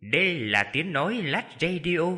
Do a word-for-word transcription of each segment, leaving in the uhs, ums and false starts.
Đây là tiếng nói Lát Radio.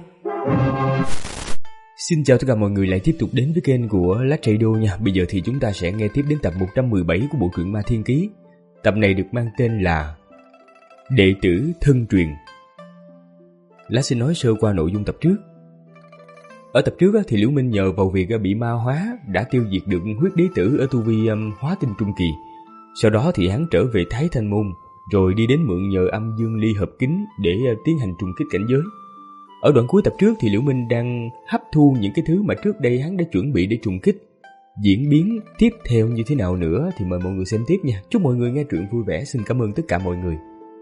Xin chào tất cả mọi người lại tiếp tục đến với kênh của Lát Radio nha. Bây giờ thì chúng ta sẽ nghe tiếp đến tập một trăm mười bảy của bộ truyện Ma Thiên Ký. Tập này được mang tên là Đệ tử thân truyền. Lát xin nói sơ qua nội dung tập trước. Ở tập trước thì Liễu Minh nhờ vào việc bị ma hóa đã tiêu diệt được huyết đế tử ở tu vi um, hóa tinh trung kỳ. Sau đó thì hắn trở về Thái Thanh Môn, rồi đi đến mượn nhờ âm dương ly hợp kính để uh, tiến hành trùng kích cảnh giới. Ở đoạn cuối tập trước thì Liễu Minh đang hấp thu những cái thứ mà trước đây hắn đã chuẩn bị để trùng kích. Diễn biến tiếp theo như thế nào nữa thì mời mọi người xem tiếp nha. Chúc mọi người nghe truyện vui vẻ. Xin cảm ơn tất cả mọi người.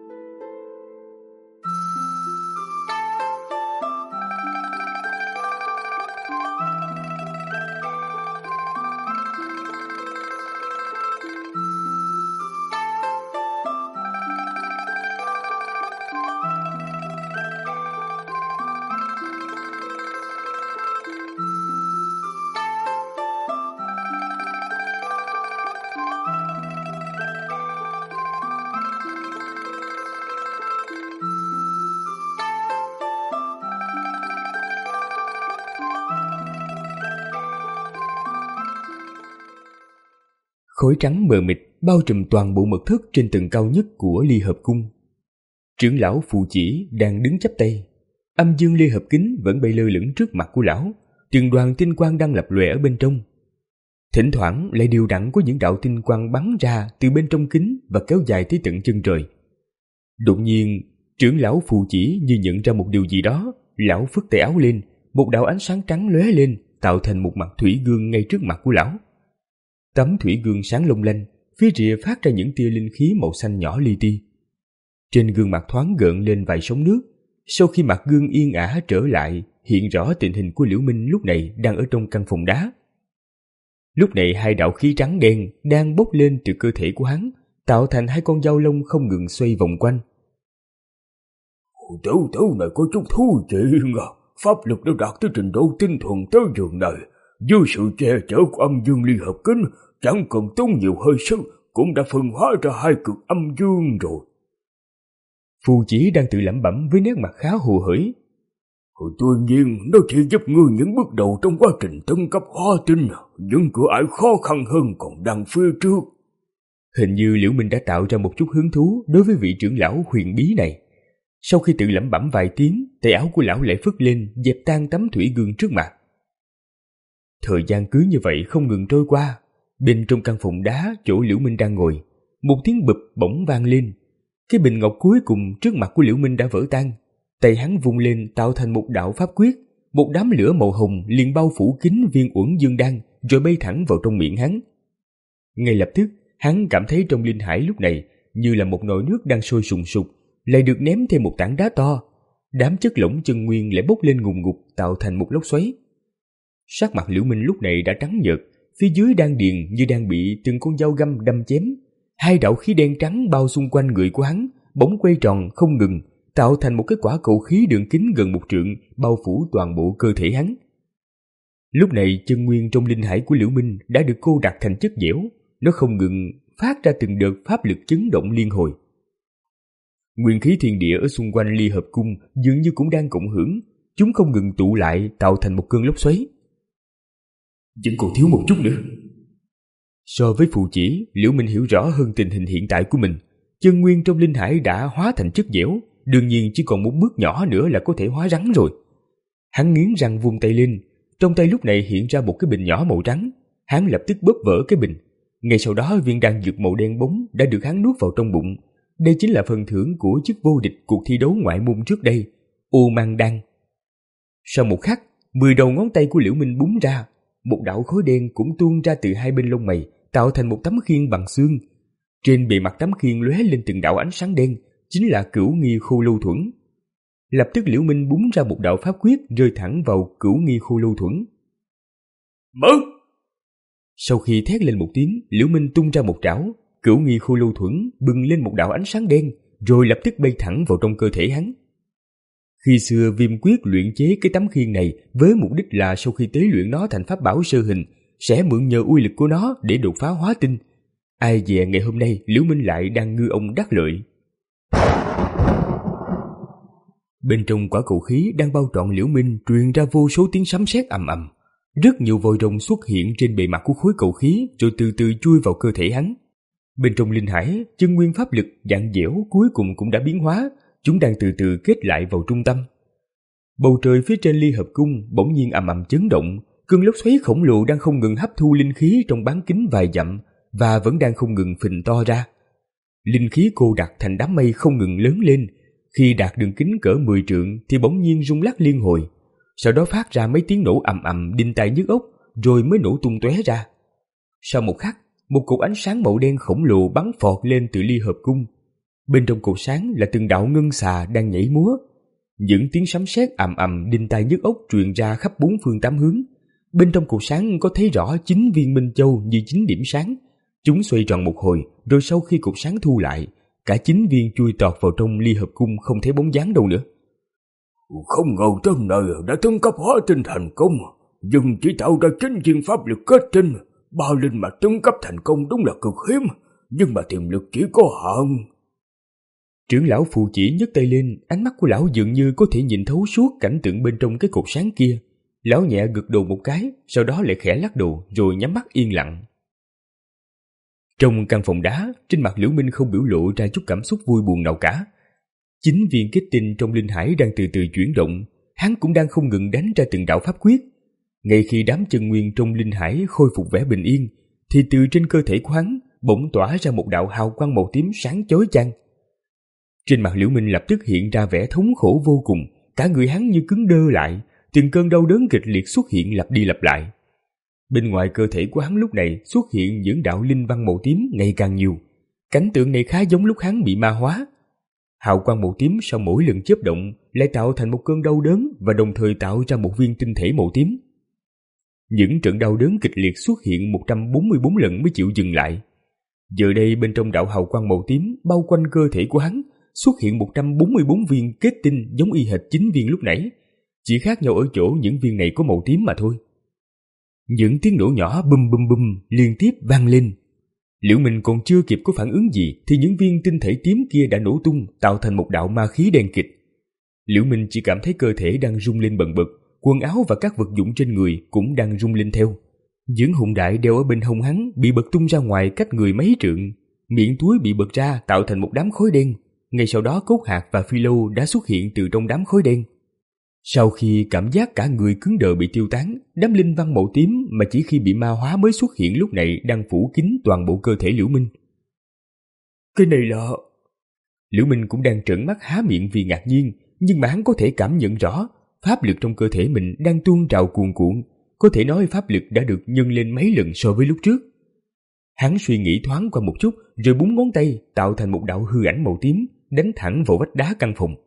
Khói trắng mờ mịt bao trùm toàn bộ mật thất trên tầng cao nhất của Ly Hợp Cung. Trưởng lão Phù Chỉ đang đứng chắp tay. Âm dương ly hợp kính vẫn bay lơ lửng trước mặt của lão, từng đoàn tinh quang đang lập lòe ở bên trong. Thỉnh thoảng lại đều đặn có những đạo tinh quang bắn ra từ bên trong kính và kéo dài tới tận chân trời. Đột nhiên, trưởng lão Phù Chỉ như nhận ra một điều gì đó, lão phất tay áo lên, một đạo ánh sáng trắng lóe lên, tạo thành một mặt thủy gương ngay trước mặt của lão. Tấm thủy gương sáng long lanh, phía rìa phát ra những tia linh khí màu xanh nhỏ li ti. Trên gương mặt thoáng gợn lên vài sóng nước. Sau khi mặt gương yên ả trở lại, hiện rõ tình hình của Liễu Minh lúc này đang ở trong căn phòng đá. Lúc này hai đạo khí trắng đen đang bốc lên từ cơ thể của hắn, tạo thành hai con dao lông không ngừng xoay vòng quanh. Tiểu tử này có chút thú vị à, pháp lực đã đạt tới trình độ tinh thuần tới giường này. Dưới sự che chở của âm dương ly hợp kính, chẳng cần tốn nhiều hơi sức cũng đã phân hóa ra hai cực âm dương rồi. Phù Chỉ đang tự lẩm bẩm với nét mặt khá hồ hởi. Tuy nhiên, nó chỉ giúp ngươi những bước đầu trong quá trình tấn cấp hóa tinh, những cửa ải khó khăn hơn còn đang phía trước. Hình như Liễu Minh đã tạo ra một chút hứng thú đối với vị trưởng lão huyền bí này. Sau khi tự lẩm bẩm vài tiếng, tay áo của lão lại phất lên, dẹp tan tấm thủy gương trước mặt. Thời gian cứ như vậy không ngừng trôi qua. Bên trong căn phòng đá chỗ Liễu Minh đang ngồi, một tiếng bụp bỗng vang lên. Cái bình ngọc cuối cùng trước mặt của Liễu Minh đã vỡ tan. Tay hắn vung lên tạo thành một đạo pháp quyết. Một đám lửa màu hồng liền bao phủ kín viên uẩn dương đan, rồi bay thẳng vào trong miệng hắn. Ngay lập tức, hắn cảm thấy trong linh hải lúc này như là một nồi nước đang sôi sùng sục, lại được ném thêm một tảng đá to. Đám chất lỏng chân nguyên lại bốc lên ngùn ngụt tạo thành một lốc xoáy. Sắc mặt Liễu Minh lúc này đã trắng nhợt, phía dưới đan điền như đang bị từng con dao găm đâm chém. Hai đạo khí đen trắng bao xung quanh người của hắn, bỗng quay tròn không ngừng, tạo thành một cái quả cầu khí đường kính gần một trượng, bao phủ toàn bộ cơ thể hắn. Lúc này chân nguyên trong linh hải của Liễu Minh đã được cô đặc thành chất dẻo, nó không ngừng phát ra từng đợt pháp lực chấn động liên hồi. Nguyên khí thiên địa ở xung quanh Ly Hợp Cung dường như cũng đang cộng hưởng, chúng không ngừng tụ lại tạo thành một cơn lốc xoáy. Vẫn còn thiếu một chút nữa. So với Phù Chỉ, Liễu Minh hiểu rõ hơn tình hình hiện tại của mình. Chân nguyên trong linh hải đã hóa thành chất dẻo, đương nhiên chỉ còn một bước nhỏ nữa là có thể hóa rắn rồi. Hắn nghiến răng vung tay lên, trong tay lúc này hiện ra một cái bình nhỏ màu trắng. Hắn lập tức bóp vỡ cái bình. Ngay sau đó viên đan dược màu đen bóng đã được hắn nuốt vào trong bụng. Đây chính là phần thưởng của chức vô địch cuộc thi đấu ngoại môn trước đây, Ô Mang Đan. Sau một khắc, mười đầu ngón tay của Liễu Minh búng ra, một đạo khói đen cũng tuôn ra từ hai bên lông mày, tạo thành một tấm khiên bằng xương. Trên bề mặt tấm khiên lóe lên từng đạo ánh sáng đen, chính là Cửu Nghi Khô Lâu Thuẫn. Lập tức Liễu Minh búng ra một đạo pháp quyết rơi thẳng vào Cửu Nghi Khô Lâu Thuẫn. Mở! Sau khi thét lên một tiếng, Liễu Minh tung ra một trảo, Cửu Nghi Khô Lâu Thuẫn bừng lên một đạo ánh sáng đen, rồi lập tức bay thẳng vào trong cơ thể hắn. Khi xưa Viêm Quyết luyện chế cái tấm khiên này với mục đích là sau khi tế luyện nó thành pháp bảo sơ hình, sẽ mượn nhờ uy lực của nó để đột phá hóa tinh. Ai dè ngày hôm nay Liễu Minh lại đang ngư ông đắc lợi. Bên trong quả cầu khí đang bao trọn Liễu Minh truyền ra vô số tiếng sấm sét ầm ầm. Rất nhiều vòi rồng xuất hiện trên bề mặt của khối cầu khí rồi từ từ chui vào cơ thể hắn. Bên trong linh hải, chân nguyên pháp lực dạng dẻo cuối cùng cũng đã biến hóa, chúng đang từ từ kết lại vào trung tâm. Bầu trời phía trên Ly Hợp Cung bỗng nhiên ầm ầm chấn động, cơn lốc xoáy khổng lồ đang không ngừng hấp thu linh khí trong bán kính vài dặm và vẫn đang không ngừng phình to ra. Linh khí cô đặc thành đám mây không ngừng lớn lên, khi đạt đường kính cỡ mười trượng thì bỗng nhiên rung lắc liên hồi, sau đó phát ra mấy tiếng nổ ầm ầm đinh tai nhức óc, rồi mới nổ tung tóe ra. Sau một khắc, một cột ánh sáng màu đen khổng lồ bắn phọt lên từ Ly Hợp Cung. Bên trong cột sáng là từng đạo ngân xà đang nhảy múa. Những tiếng sấm sét ầm ầm đinh tai nhức óc truyền ra khắp bốn phương tám hướng. Bên trong cột sáng có thấy rõ chín viên minh châu như chín điểm sáng. Chúng xoay tròn một hồi, rồi sau khi cột sáng thu lại, cả chín viên chui tọt vào trong Ly Hợp Cung không thấy bóng dáng đâu nữa. Không ngờ tên này đã tấn cấp hóa tinh thành công, nhưng chỉ tạo ra chín viên pháp lực kết tinh. Ba linh mà tấn cấp thành công đúng là cực hiếm, nhưng mà tiềm lực chỉ có hạn. Trưởng lão phù chỉ nhấc tay lên, ánh mắt của lão dường như có thể nhìn thấu suốt cảnh tượng bên trong cái cột sáng kia. Lão nhẹ gật đầu một cái, sau đó lại khẽ lắc đầu rồi nhắm mắt yên lặng. Trong căn phòng đá, trên mặt Liễu Minh không biểu lộ ra chút cảm xúc vui buồn nào cả. Chín viên kết tinh trong linh hải đang từ từ chuyển động, hắn cũng đang không ngừng đánh ra từng đạo pháp quyết. Ngay khi đám chân nguyên trong linh hải khôi phục vẻ bình yên, thì từ trên cơ thể của hắn bỗng tỏa ra một đạo hào quang màu tím sáng chói chang. Trên mặt Liễu Minh lập tức hiện ra vẻ thống khổ vô cùng, cả người hắn như cứng đơ lại, từng cơn đau đớn kịch liệt xuất hiện lặp đi lặp lại. Bên ngoài cơ thể của hắn lúc này xuất hiện những đạo linh văn màu tím ngày càng nhiều. Cảnh tượng này khá giống lúc hắn bị ma hóa. Hào quang màu tím sau mỗi lần chớp động lại tạo thành một cơn đau đớn và đồng thời tạo ra một viên tinh thể màu tím. Những trận đau đớn kịch liệt xuất hiện một trăm bốn mươi bốn lần mới chịu dừng lại. Giờ đây bên trong đạo hào quang màu tím bao quanh cơ thể của hắn xuất hiện một trăm bốn mươi bốn viên kết tinh giống y hệt chín viên lúc nãy, chỉ khác nhau ở chỗ những viên này có màu tím mà thôi. Những tiếng nổ nhỏ bum bum bum liên tiếp vang lên. Liễu Minh còn chưa kịp có phản ứng gì thì những viên tinh thể tím kia đã nổ tung, tạo thành một đạo ma khí đen kịt. Liễu Minh chỉ cảm thấy cơ thể đang rung lên bần bật, quần áo và các vật dụng trên người cũng đang rung lên theo. Những hùng đại đeo ở bên hông hắn bị bật tung ra ngoài cách người mấy trượng, miệng túi bị bật ra tạo thành một đám khói đen. Ngay sau đó Cốt Hạc và Phi Lâu đã xuất hiện từ trong đám khói đen. Sau khi cảm giác cả người cứng đờ bị tiêu tán, đám linh văn màu tím mà chỉ khi bị ma hóa mới xuất hiện lúc này đang phủ kín toàn bộ cơ thể Liễu Minh. Cái này là... Liễu Minh cũng đang trợn mắt há miệng vì ngạc nhiên, nhưng mà hắn có thể cảm nhận rõ pháp lực trong cơ thể mình đang tuôn trào cuồn cuộn, có thể nói pháp lực đã được nhân lên mấy lần so với lúc trước. Hắn suy nghĩ thoáng qua một chút rồi búng ngón tay tạo thành một đạo hư ảnh màu tím đánh thẳng vào vách đá căn phòng.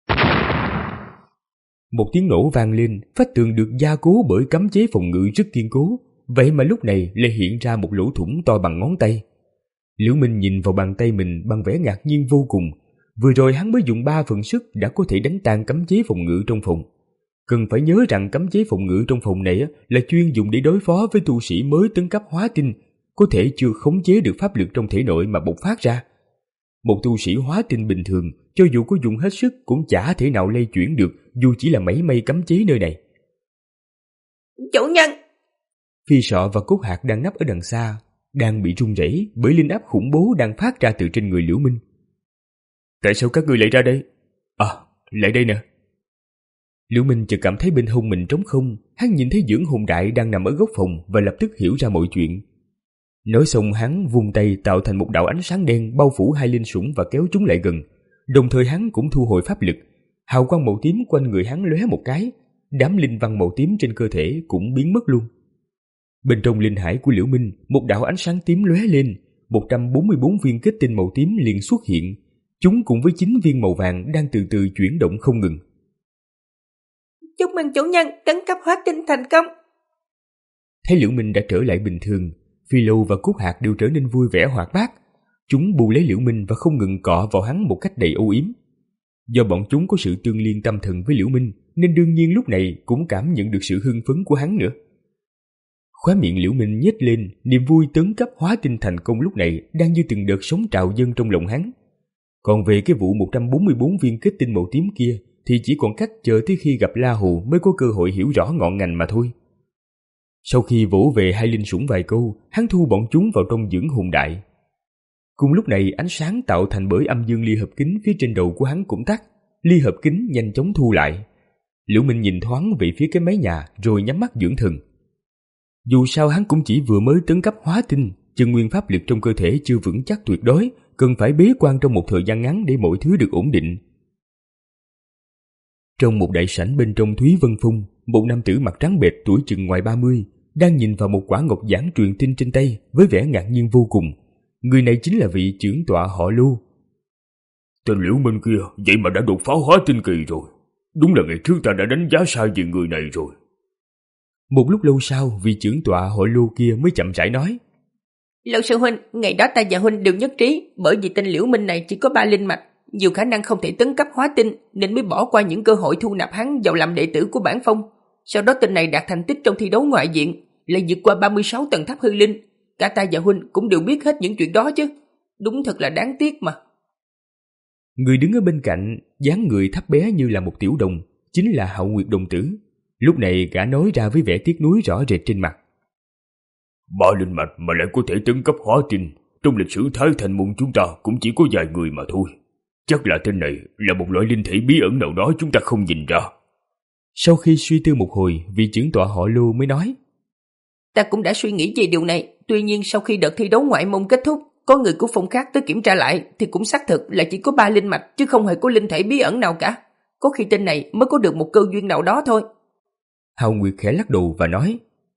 Một tiếng nổ vang lên, vách tường được gia cố bởi cấm chế phòng ngự rất kiên cố, vậy mà lúc này lại hiện ra một lỗ thủng to bằng ngón tay. Liễu Minh nhìn vào bàn tay mình bằng vẻ ngạc nhiên vô cùng. Vừa rồi hắn mới dùng ba phần sức đã có thể đánh tan cấm chế phòng ngự trong phòng. Cần phải nhớ rằng cấm chế phòng ngự trong phòng này là chuyên dùng để đối phó với tu sĩ mới tấn cấp hóa tinh, có thể chưa khống chế được pháp lực trong thể nội mà bộc phát ra. Một tu sĩ hóa tinh bình thường, cho dù có dùng hết sức cũng chả thể nào lay chuyển được, dù chỉ là mảy may cấm chế nơi này. Chủ nhân! Phi Sọ và Cốt Hạc đang nấp ở đằng xa, đang bị run rẩy bởi linh áp khủng bố đang phát ra từ trên người Liễu Minh. Tại sao các ngươi lại ra đây? À, lại đây nè. Liễu Minh chợt cảm thấy bên hông mình trống không, hắn nhìn thấy Dưỡng Hồn Đại đang nằm ở góc phòng và lập tức hiểu ra mọi chuyện. Nói xong hắn vung tay tạo thành một đạo ánh sáng đen bao phủ hai linh sủng và kéo chúng lại gần. Đồng thời hắn cũng thu hồi pháp lực. Hào quang màu tím quanh người hắn lóe một cái, đám linh văn màu tím trên cơ thể cũng biến mất luôn. Bên trong linh hải của Liễu Minh, một đạo ánh sáng tím lóe lên, một trăm bốn mươi bốn viên kết tinh màu tím liền xuất hiện. Chúng cùng với chín viên màu vàng đang từ từ chuyển động không ngừng. Chúc mừng chủ nhân tấn cấp hóa tinh thành công. Thấy Liễu Minh đã trở lại bình thường, Phi Lâu và Cốt Hạc đều trở nên vui vẻ hoạt bát. Chúng bù lấy Liễu Minh và không ngừng cọ vào hắn một cách đầy âu yếm. Do bọn chúng có sự tương liên tâm thần với Liễu Minh, nên đương nhiên lúc này cũng cảm nhận được sự hưng phấn của hắn nữa. Khóe miệng Liễu Minh nhếch lên, niềm vui tấn cấp hóa tinh thành công lúc này đang như từng đợt sóng trào dâng trong lòng hắn. Còn về cái vụ một trăm bốn mươi bốn viên kết tinh màu tím kia, thì chỉ còn cách chờ tới khi gặp La Hù mới có cơ hội hiểu rõ ngọn ngành mà thôi. Sau khi vỗ về hai linh sủng vài câu, hắn thu bọn chúng vào trong dưỡng hồn đại. Cùng lúc này ánh sáng tạo thành bởi âm dương ly hợp kính phía trên đầu của hắn cũng tắt, ly hợp kính nhanh chóng thu lại. Liễu Minh nhìn thoáng về phía cái mái nhà rồi nhắm mắt dưỡng thần. Dù sao hắn cũng chỉ vừa mới tấn cấp hóa tinh, chân nguyên pháp lực trong cơ thể chưa vững chắc tuyệt đối, cần phải bế quan trong một thời gian ngắn để mọi thứ được ổn định. Trong một đại sảnh bên trong Thúy Vân Phong, một nam tử mặt trắng bệch tuổi chừng ngoài ba mươi đang nhìn vào một quả ngọc giản truyền tin trên tay với vẻ ngạc nhiên vô cùng. Người này chính là vị trưởng tọa họ Lô. Tên Liễu Minh kia vậy mà đã đột phá hóa tinh kỳ rồi. Đúng là ngày trước ta đã đánh giá sai về người này rồi. Một lúc lâu sau, vị trưởng tọa họ Lô kia mới chậm rãi nói: Lão sư huynh, ngày đó ta và huynh đều nhất trí, bởi vì tên Liễu Minh này chỉ có ba linh mạch, nhiều khả năng không thể tấn cấp hóa tinh, nên mới bỏ qua những cơ hội thu nạp hắn vào làm đệ tử của bản phong. Sau đó tên này đạt thành tích trong thi đấu ngoại diện, lại vượt qua ba mươi sáu tầng tháp hư linh. Cả ta và huynh cũng đều biết hết những chuyện đó chứ. Đúng thật là đáng tiếc mà. Người đứng ở bên cạnh, dáng người thấp bé như là một tiểu đồng, chính là Hạo Nguyệt đồng tử. Lúc này gã nói ra với vẻ tiếc nuối rõ rệt trên mặt: Ba linh mạch mà lại có thể tấn cấp hóa tinh, trong lịch sử Thái Thành môn chúng ta cũng chỉ có vài người mà thôi. Chắc là tên này là một loại linh thể bí ẩn nào đó chúng ta không nhìn ra. Sau khi suy tư một hồi, vị trưởng tọa họ Lô mới nói: Ta cũng đã suy nghĩ về điều này, tuy nhiên sau khi đợt thi đấu ngoại môn kết thúc, có người của phong khác tới kiểm tra lại thì cũng xác thực là chỉ có ba linh mạch chứ không hề có linh thể bí ẩn nào cả. Có khi tên này mới có được một cơ duyên nào đó thôi. Hạo Nguyệt khẽ lắc đầu và nói: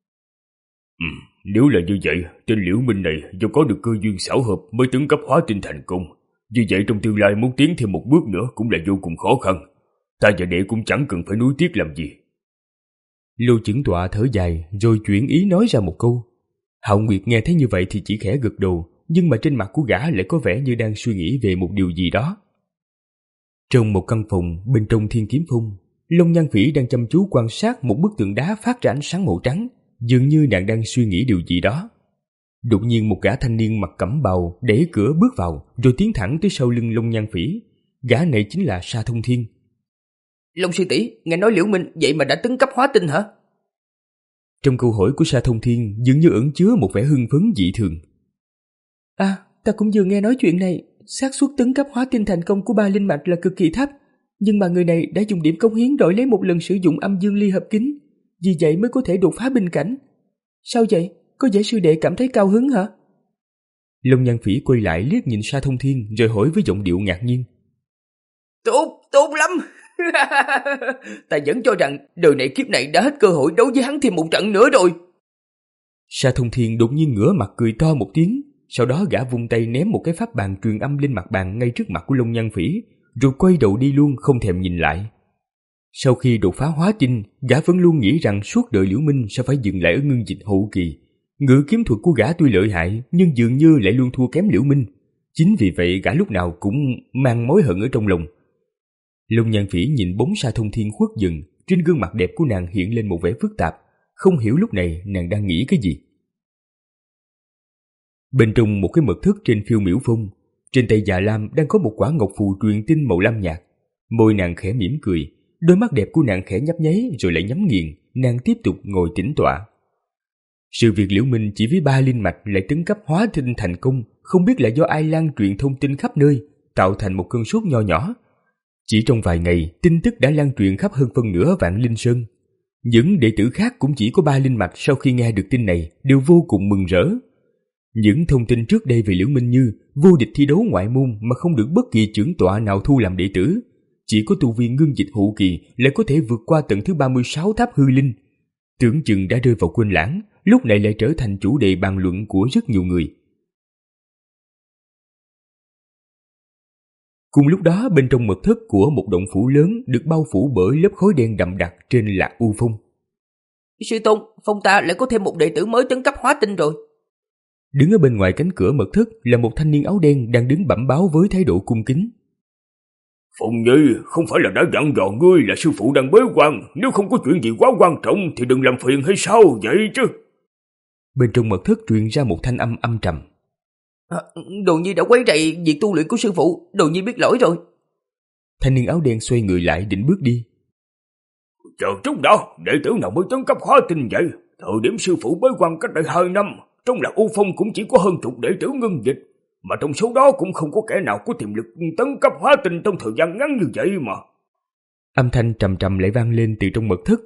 Ừ, nếu là như vậy, tên Liễu Minh này do có được cơ duyên xảo hợp mới tấn cấp hóa tinh thành công. Như vậy trong tương lai muốn tiến thêm một bước nữa cũng là vô cùng khó khăn. Ta và đệ cũng chẳng cần phải nuối tiếc làm gì. Lô trưởng tọa thở dài rồi chuyển ý nói ra một câu. Hạo Nguyệt nghe thấy như vậy thì chỉ khẽ gật đầu, nhưng mà trên mặt của gã lại có vẻ như đang suy nghĩ về một điều gì đó. Trong một căn phòng bên trong Thiên Kiếm Phong, Long Nhan Phỉ đang chăm chú quan sát một bức tượng đá phát ra ánh sáng màu trắng, dường như nàng đang suy nghĩ điều gì đó. Đột nhiên một gã thanh niên mặc cẩm bào đẩy cửa bước vào rồi tiến thẳng tới sau lưng Long Nhan Phỉ. Gã này chính là Sa Thông Thiên. Long sư tỷ, nghe nói Liễu Minh vậy mà đã tấn cấp hóa tinh hả? Trong câu hỏi của Sa Thông Thiên dường như ẩn chứa một vẻ hưng phấn dị thường. À, ta cũng vừa nghe nói chuyện này. Xác suất tấn cấp hóa tinh thành công của ba linh mạch là cực kỳ thấp, nhưng mà người này đã dùng điểm cống hiến đổi lấy một lần sử dụng âm dương ly hợp kính, vì vậy mới có thể đột phá bình cảnh. Sao vậy? Có vẻ sư đệ cảm thấy cao hứng hả? Long Nhan Phỉ quay lại liếc nhìn Sa Thông Thiên rồi hỏi với giọng điệu ngạc nhiên. Tốt, tốt lắm. Ta vẫn cho rằng đời này kiếp này đã hết cơ hội đấu với hắn thêm một trận nữa rồi. Sa Thông Thiên đột nhiên ngửa mặt cười to một tiếng, sau đó gã vung tay ném một cái pháp bàn truyền âm lên mặt bàn ngay trước mặt của Long Nhan Phỉ, rồi quay đầu đi luôn không thèm nhìn lại. Sau khi đột phá hóa tinh, gã vẫn luôn nghĩ rằng suốt đời Liễu Minh sẽ phải dừng lại ở ngưng dịch hậu kỳ. Ngự kiếm thuật của gã tuy lợi hại nhưng dường như lại luôn thua kém Liễu Minh. Chính vì vậy gã lúc nào cũng mang mối hận ở trong lòng. Long Nhan Phỉ nhìn bóng Sa Thông Thiên khuất dần, trên gương mặt đẹp của nàng hiện lên một vẻ phức tạp, không hiểu lúc này nàng đang nghĩ cái gì. Bên trong một cái mật thất trên Phiêu Miểu Phong, trên tay Già Lam đang có một quả ngọc phù truyền tinh màu lam nhạt. Môi nàng khẽ mỉm cười, đôi mắt đẹp của nàng khẽ nhấp nháy rồi lại nhắm nghiền, nàng tiếp tục ngồi tĩnh tọa. Sự việc Liễu Minh chỉ với ba linh mạch lại tấn cấp hóa tinh thành công, không biết là do ai lan truyền thông tin khắp nơi, tạo thành một cơn sốt nho nhỏ. Chỉ trong vài ngày, tin tức đã lan truyền khắp hơn phân nửa Vạn Linh Sơn. Những đệ tử khác cũng chỉ có ba linh mạch sau khi nghe được tin này đều vô cùng mừng rỡ. Những thông tin trước đây về Liễu Minh như vô địch thi đấu ngoại môn mà không được bất kỳ trưởng tọa nào thu làm đệ tử, chỉ có tu vi ngưng dịch hậu kỳ lại có thể vượt qua tầng thứ ba mươi sáu tháp hư linh, tưởng chừng đã rơi vào quên lãng, lúc này lại trở thành chủ đề bàn luận của rất nhiều người. Cùng lúc đó, bên trong mật thất của một động phủ lớn được bao phủ bởi lớp khói đen đậm đặc trên Lạc U Phong. Sư tôn, phong ta lại có thêm một đệ tử mới tấn cấp hóa tinh rồi. Đứng ở bên ngoài cánh cửa mật thất là một thanh niên áo đen đang đứng bẩm báo với thái độ cung kính. Phong Nhi, không phải là đã dặn dò ngươi là sư phụ đang bế quan, nếu không có chuyện gì quá quan trọng thì đừng làm phiền hay sao vậy chứ? Bên trong mật thất truyền ra một thanh âm âm trầm. À, Đồ Nhi đã quấy rầy việc tu luyện của sư phụ, Đồ Nhi biết lỗi rồi. Thanh niên áo đen xoay người lại định bước đi. Chờ chút đó, đệ tử nào mới tấn cấp hóa tinh vậy? Thời điểm sư phụ bế quan cách đây hai năm, trong Lạc U Phong cũng chỉ có hơn chục đệ tử ngưng dịch, mà trong số đó cũng không có kẻ nào có tiềm lực tấn cấp hóa tinh trong thời gian ngắn như vậy mà. Âm thanh trầm trầm lại vang lên từ trong mật thất.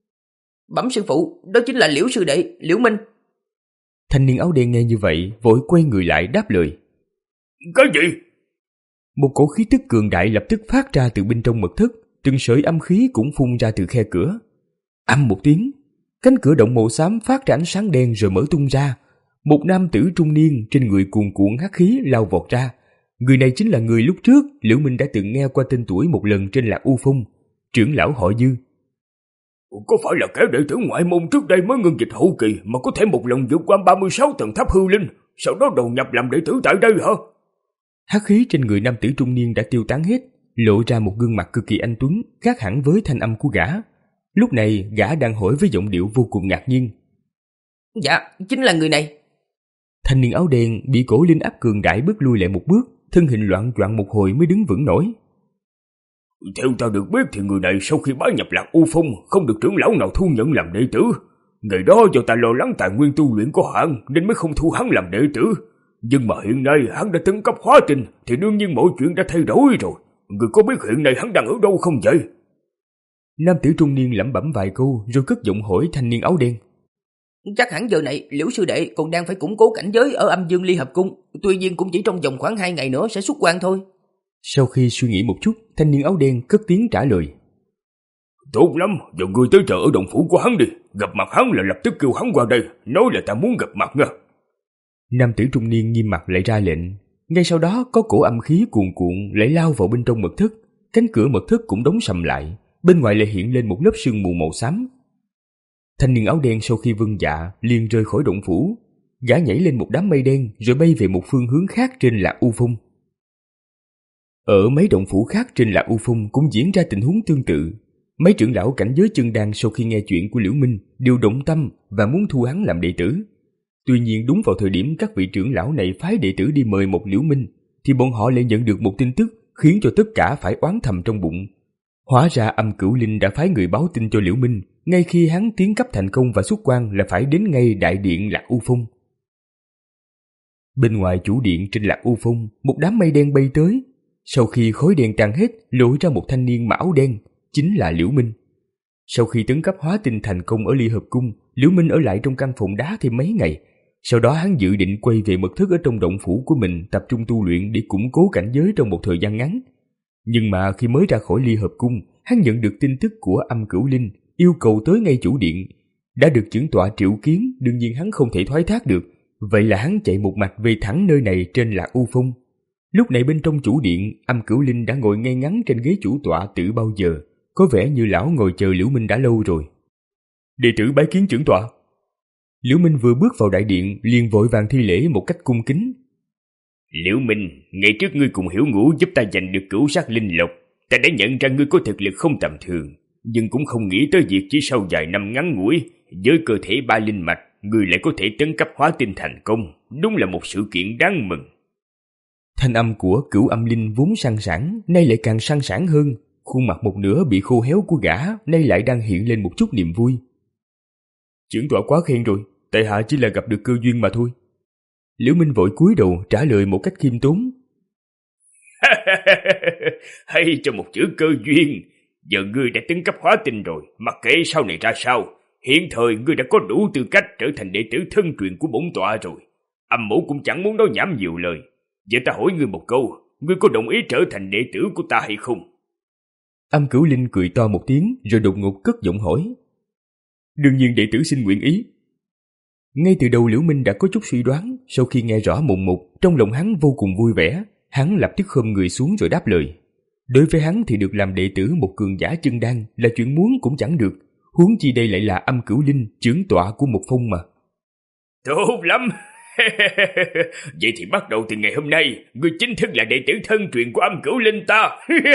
Bẩm sư phụ, đó chính là Liễu sư đệ, Liễu Minh. Thanh niên áo đen nghe như vậy, vội quay người lại đáp lời. Cái gì? Một cổ khí tức cường đại lập tức phát ra từ bên trong mật thất, từng sợi âm khí cũng phun ra từ khe cửa. Ầm một tiếng, cánh cửa động màu xám phát ra ánh sáng đen rồi mở tung ra. Một nam tử trung niên trên người cuồn cuộn hắc khí lao vọt ra. Người này chính là người lúc trước Liễu Minh đã từng nghe qua tên tuổi một lần trên Lạc U Phong, trưởng lão họ Dư. Có phải là kẻ đệ tử ngoại môn trước đây mới ngưng dịch hậu kỳ mà có thể một lần vượt qua ba mươi sáu tầng tháp hư linh, sau đó đầu nhập làm đệ tử tại đây hả? Hắc khí trên người nam tử trung niên đã tiêu tán hết, lộ ra một gương mặt cực kỳ anh tuấn, khác hẳn với thanh âm của gã. Lúc này gã đang hỏi với giọng điệu vô cùng ngạc nhiên. Dạ, chính là người này. Thanh niên áo đen bị cổ linh áp cường đại bước lui lại một bước, thân hình loạn choạng một hồi mới đứng vững nổi. Theo ta được biết thì người này sau khi bái nhập Lạc U Phong không được trưởng lão nào thu nhận làm đệ tử. Ngày đó do ta lo lắng tài nguyên tu luyện có hạn nên mới không thu hắn làm đệ tử. Nhưng mà hiện nay hắn đã tấn cấp hóa tinh thì đương nhiên mọi chuyện đã thay đổi rồi. Người có biết hiện nay hắn đang ở đâu không vậy? Nam tử trung niên lẩm bẩm vài câu rồi cất giọng hỏi thanh niên áo đen. Chắc hẳn giờ này Liễu sư đệ còn đang phải củng cố cảnh giới ở Âm Dương Ly Hợp Cung, tuy nhiên cũng chỉ trong vòng khoảng hai ngày nữa sẽ xuất quan thôi. Sau khi suy nghĩ một chút, thanh niên áo đen cất tiếng trả lời. Tốt lắm, giờ ngươi tới chờ ở động phủ của hắn đi, gặp mặt hắn là lập tức kêu hắn qua đây, nói là ta muốn gặp mặt nha. Nam tử trung niên nghiêm mặt lại ra lệnh. Ngay sau đó có cổ âm khí cuồn cuộn lại lao vào bên trong mật thất, cánh cửa mật thất cũng đóng sầm lại, bên ngoài lại hiện lên một lớp sương mù màu xám. Thanh niên áo đen sau khi vâng dạ liền rời khỏi động phủ, gã nhảy lên một đám mây đen rồi bay về một phương hướng khác trên Lạc U Phong. Ở mấy động phủ khác trên Lạc U Phong cũng diễn ra tình huống tương tự. Mấy trưởng lão cảnh giới chân đan sau khi nghe chuyện của Liễu Minh đều động tâm và muốn thu hắn làm đệ tử. Tuy nhiên đúng vào thời điểm các vị trưởng lão này phái đệ tử đi mời một Liễu Minh, thì bọn họ lại nhận được một tin tức khiến cho tất cả phải oán thầm trong bụng. Hóa ra Âm Cửu Linh đã phái người báo tin cho Liễu Minh, ngay khi hắn tiến cấp thành công và xuất quan là phải đến ngay đại điện Lạc U Phong. Bên ngoài chủ điện trên Lạc U Phong, một đám mây đen bay tới. Sau khi khói đen tan hết, lộ ra một thanh niên mặc áo đen, chính là Liễu Minh. Sau khi tấn cấp hóa tinh thành công ở Ly Hợp Cung, Liễu Minh ở lại trong căn phòng đá thêm mấy ngày. Sau đó hắn dự định quay về mật thất ở trong động phủ của mình, tập trung tu luyện để củng cố cảnh giới trong một thời gian ngắn. Nhưng mà khi mới ra khỏi Ly Hợp Cung, hắn nhận được tin tức của Âm Cửu Linh, yêu cầu tới ngay chủ điện. Đã được chưởng tọa triệu kiến, đương nhiên hắn không thể thoái thác được, vậy là hắn chạy một mạch về thẳng nơi này trên Lạc U Phong. Lúc này bên trong chủ điện, Âm Cửu Linh đã ngồi ngay ngắn trên ghế chủ tọa từ bao giờ, có vẻ như lão ngồi chờ Liễu Minh đã lâu rồi. Đệ tử bái kiến trưởng tọa. Liễu Minh vừa bước vào đại điện liền vội vàng thi lễ một cách cung kính. Liễu Minh, ngày trước ngươi cùng Hiểu Ngũ giúp ta giành được cửu sắc linh lộc, ta đã nhận ra ngươi có thực lực không tầm thường, nhưng cũng không nghĩ tới việc chỉ sau vài năm ngắn ngủi, với cơ thể ba linh mạch, ngươi lại có thể tấn cấp hóa tinh thành công, đúng là một sự kiện đáng mừng. Thanh âm của Cửu Âm Linh vốn sang sảng, nay lại càng sang sảng hơn, khuôn mặt một nửa bị khô héo của gã nay lại đang hiện lên một chút niềm vui. Trưởng tọa quá khen rồi, tại hạ chỉ là gặp được cơ duyên mà thôi. Liễu Minh vội cúi đầu trả lời một cách khiêm tốn. Hay cho một chữ cơ duyên, giờ ngươi đã tấn cấp hóa tinh rồi, mặc kệ sau này ra sao, hiện thời ngươi đã có đủ tư cách trở thành đệ tử thân truyền của bổn tọa rồi. Âm mẫu cũng chẳng muốn nói nhảm nhiều lời. Giờ ta hỏi ngươi một câu, ngươi có đồng ý trở thành đệ tử của ta hay không? Âm Cửu Linh cười to một tiếng rồi đột ngột cất giọng hỏi. Đương nhiên đệ tử xin nguyện ý. Ngay từ đầu Liễu Minh đã có chút suy đoán, sau khi nghe rõ mồn một, trong lòng hắn vô cùng vui vẻ, hắn lập tức khom người xuống rồi đáp lời. Đối với hắn thì được làm đệ tử một cường giả chân đan là chuyện muốn cũng chẳng được, huống chi đây lại là Âm Cửu Linh, trưởng tọa của một phong mà. Tốt lắm. Vậy thì bắt đầu từ ngày hôm nay, ngươi chính thức là đệ tử thân truyền của Âm Cửu Linh ta.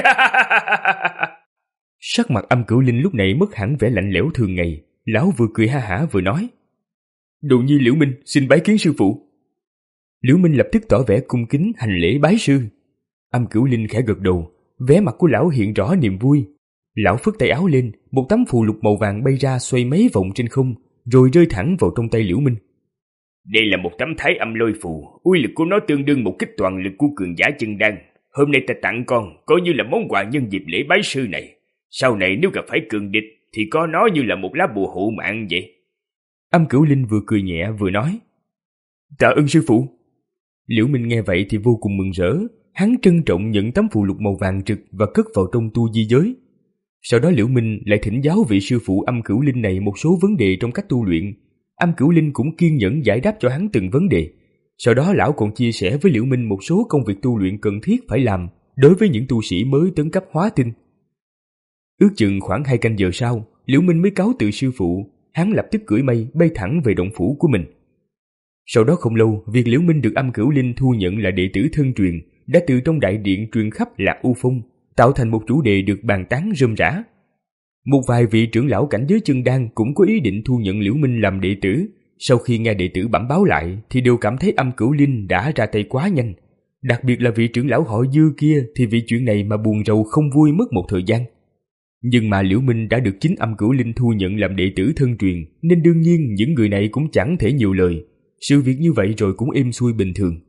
Sắc mặt Âm Cửu Linh lúc này mất hẳn vẻ lạnh lẽo thường ngày, lão vừa cười ha hả vừa nói. Đồ nhi Liễu Minh xin bái kiến sư phụ. Liễu Minh lập tức tỏ vẻ cung kính hành lễ bái sư. Âm Cửu Linh khẽ gật đầu, vẻ mặt của lão hiện rõ niềm vui. Lão phất tay áo lên, một tấm phù lục màu vàng bay ra xoay mấy vòng trên không, rồi rơi thẳng vào trong tay Liễu Minh. Đây là một tấm Thái Âm Lôi Phù, uy lực của nó tương đương một kích toàn lực của cường giả chân đan. Hôm nay ta tặng con, coi như là món quà nhân dịp lễ bái sư này. Sau này nếu gặp phải cường địch, thì có nó như là một lá bùa hộ mạng vậy. Âm Cửu Linh vừa cười nhẹ vừa nói. Tạ ơn sư phụ. Liễu Minh nghe vậy thì vô cùng mừng rỡ. Hắn trân trọng nhận tấm phù lục màu vàng trực và cất vào trong tu di giới. Sau đó Liễu Minh lại thỉnh giáo vị sư phụ Âm Cửu Linh này một số vấn đề trong cách tu luyện. Âm Cửu Linh cũng kiên nhẫn giải đáp cho hắn từng vấn đề. Sau đó lão còn chia sẻ với Liễu Minh một số công việc tu luyện cần thiết phải làm đối với những tu sĩ mới tấn cấp hóa tinh. Ước chừng khoảng hai canh giờ sau, Liễu Minh mới cáo từ sư phụ. Hắn lập tức cưỡi mây bay thẳng về động phủ của mình. Sau đó không lâu, việc Liễu Minh được Âm Cửu Linh thu nhận là đệ tử thân truyền đã từ trong đại điện truyền khắp Lạc U Phong, tạo thành một chủ đề được bàn tán rôm rả. Một vài vị trưởng lão cảnh giới chân đan cũng có ý định thu nhận Liễu Minh làm đệ tử. Sau khi nghe đệ tử bẩm báo lại thì đều cảm thấy Âm Cửu Linh đã ra tay quá nhanh. Đặc biệt là vị trưởng lão họ Dư kia thì vì chuyện này mà buồn rầu không vui mất một thời gian. Nhưng mà Liễu Minh đã được chính Âm Cửu Linh thu nhận làm đệ tử thân truyền, nên đương nhiên những người này cũng chẳng thể nhiều lời. Sự việc như vậy rồi cũng êm xuôi bình thường.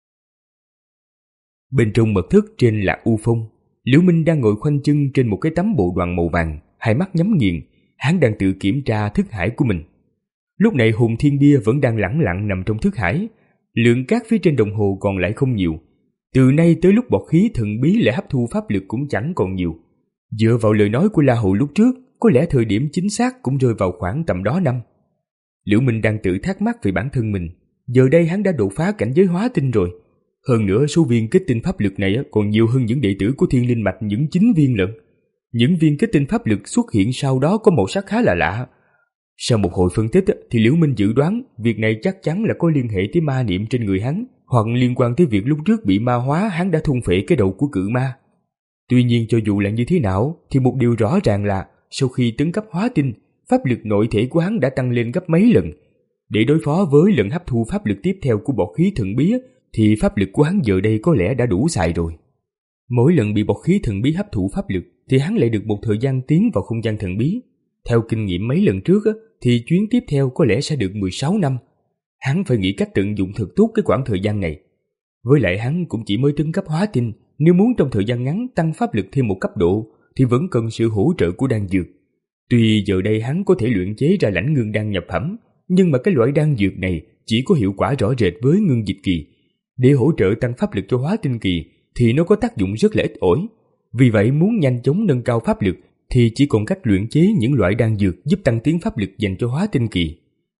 Bên trong mật thất trên Lạc U Phong, Liễu Minh đang ngồi khoanh chân trên một cái tấm bộ đoàn màu vàng, hai mắt nhắm nghiền, hắn đang tự kiểm tra thức hải của mình. Lúc này hồn thiên bia vẫn đang lẳng lặng nằm trong thức hải, lượng cát phía trên đồng hồ còn lại không nhiều. Từ nay tới lúc bọt khí thần bí lại hấp thu pháp lực cũng chẳng còn nhiều. Dựa vào lời nói của La Hầu lúc trước, có lẽ thời điểm chính xác cũng rơi vào khoảng tầm đó năm. Liễu Minh đang tự thắc mắc về bản thân mình, giờ đây hắn đã đột phá cảnh giới hóa tinh rồi. Hơn nữa số viên kết tinh pháp lực này còn nhiều hơn những đệ tử của Thiên Linh Mạch những chín viên lận. Những viên kết tinh pháp lực xuất hiện sau đó có màu sắc khá là lạ. Sau một hồi phân tích thì Liễu Minh dự đoán việc này chắc chắn là có liên hệ tới ma niệm trên người hắn, hoặc liên quan tới việc lúc trước bị ma hóa hắn đã thôn phệ cái đầu của cự ma. Tuy nhiên cho dù là như thế nào thì một điều rõ ràng là sau khi tấn cấp hóa tinh, pháp lực nội thể của hắn đã tăng lên gấp mấy lần. Để đối phó với lần hấp thu pháp lực tiếp theo của bọt khí thần bí thì pháp lực của hắn giờ đây có lẽ đã đủ xài rồi. Mỗi lần bị bọt khí thần bí hấp thụ pháp lực thì hắn lại được một thời gian tiến vào không gian thần bí. Theo kinh nghiệm mấy lần trước thì chuyến tiếp theo có lẽ sẽ được mười sáu năm. Hắn phải nghĩ cách tận dụng thật tốt cái quãng thời gian này. Với lại hắn cũng chỉ mới tấn cấp hóa tinh, nếu muốn trong thời gian ngắn tăng pháp lực thêm một cấp độ thì vẫn cần sự hỗ trợ của đan dược. Tuy giờ đây hắn có thể luyện chế ra lãnh ngưng đan nhập phẩm, nhưng mà cái loại đan dược này chỉ có hiệu quả rõ rệt với ngưng dịch kỳ. Để hỗ trợ tăng pháp lực cho hóa tinh kỳ thì nó có tác dụng rất là ít ỏi. Vì vậy muốn nhanh chóng nâng cao pháp lực thì chỉ còn cách luyện chế những loại đan dược giúp tăng tiến pháp lực dành cho hóa tinh kỳ.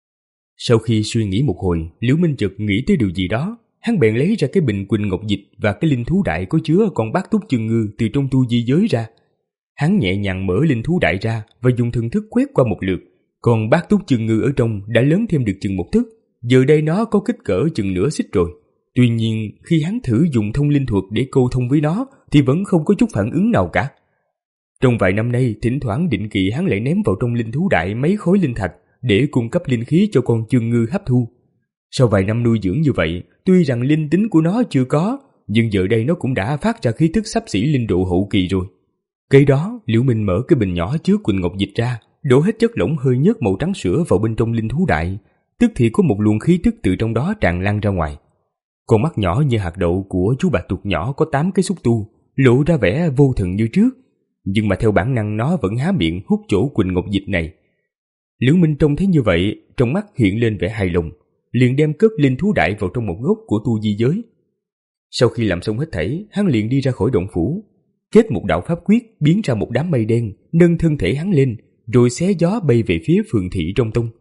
Sau khi suy nghĩ một hồi, Liễu Minh chợt nghĩ tới điều gì đó. Hắn bèn lấy ra cái bình quỳnh ngọc dịch và cái linh thú đại có chứa con bát túc chân ngư từ trong tu di giới ra. Hắn nhẹ nhàng mở linh thú đại ra và dùng thần thức quét qua một lượt. Còn bát túc chân ngư ở trong đã lớn thêm được chừng một thước. Giờ đây nó có kích cỡ chừng nửa xích rồi. Tuy nhiên khi hắn thử dùng thông linh thuật để câu thông với nó thì vẫn không có chút phản ứng nào cả. Trong vài năm nay, thỉnh thoảng định kỳ hắn lại ném vào trong linh thú đại mấy khối linh thạch để cung cấp linh khí cho con chân ngư hấp thu. Sau vài năm nuôi dưỡng như vậy, tuy rằng linh tính của nó chưa có, nhưng giờ đây nó cũng đã phát ra khí thức xấp xỉ linh độ hậu kỳ rồi. Kế đó, Liễu Minh mở cái bình nhỏ chứa quỳnh ngọc dịch ra, đổ hết chất lỏng hơi nhớt màu trắng sữa vào bên trong linh thú đại, tức thì có một luồng khí tức từ trong đó tràn lan ra ngoài. Con mắt nhỏ như hạt đậu của chú bạch tuộc nhỏ có tám cái xúc tu, lộ ra vẻ vô thần như trước, nhưng mà theo bản năng nó vẫn há miệng hút chỗ quỳnh ngọc dịch này. Liễu Minh trông thấy như vậy, trong mắt hiện lên vẻ hài lòng, liền đem cất linh thú đại vào trong một góc của tu di giới. Sau khi làm xong hết thảy, hắn liền đi ra khỏi động phủ, kết một đạo pháp quyết biến ra một đám mây đen, nâng thân thể hắn lên, rồi xé gió bay về phía phường thị trong tông.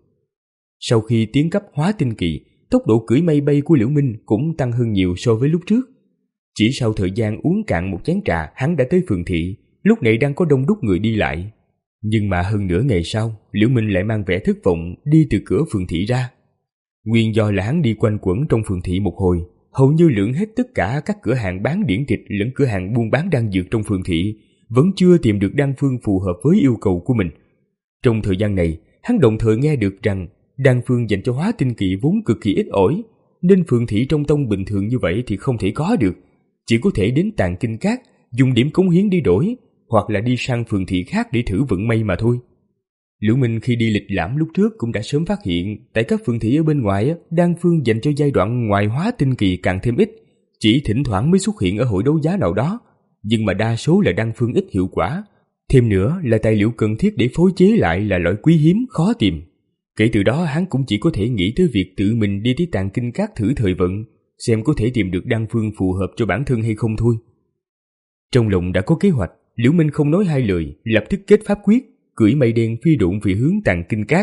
Sau khi tiến cấp hóa tinh kỳ, tốc độ cưỡi mây bay của Liễu Minh cũng tăng hơn nhiều so với lúc trước. Chỉ sau thời gian uống cạn một chén trà, hắn đã tới phường thị, lúc này đang có đông đúc người đi lại. Nhưng mà hơn nửa ngày sau, Liễu Minh lại mang vẻ thất vọng đi từ cửa phường thị ra. Nguyên do là hắn đi quanh quẩn trong phường thị một hồi, hầu như lượn hết tất cả các cửa hàng bán điển tịch lẫn cửa hàng buôn bán đan dược trong phường thị, vẫn chưa tìm được đan phương phù hợp với yêu cầu của mình. Trong thời gian này, hắn đồng thời nghe được rằng đan phương dành cho hóa tinh kỳ vốn cực kỳ ít ỏi, nên phường thị trong tông bình thường như vậy thì không thể có được, chỉ có thể đến Tàng Kinh Các dùng điểm cống hiến đi đổi, hoặc là đi sang phường thị khác để thử vận may mà thôi. Liễu Minh khi đi lịch lãm lúc trước cũng đã sớm phát hiện tại các phường thị ở bên ngoài, đan phương dành cho giai đoạn ngoại hóa tinh kỳ càng thêm ít, chỉ thỉnh thoảng mới xuất hiện ở hội đấu giá nào đó, nhưng mà đa số là đan phương ít hiệu quả. Thêm nữa là tài liệu cần thiết để phối chế lại là loại quý hiếm khó tìm. Kể từ đó hắn cũng chỉ có thể nghĩ tới việc tự mình đi tới Tàng Kinh Các thử thời vận, xem có thể tìm được đan phương phù hợp cho bản thân hay không thôi. Trong lòng đã có kế hoạch, Liễu Minh không nói hai lời, lập tức kết pháp quyết, cưỡi mây đen phi độn về hướng Tàng Kinh Các.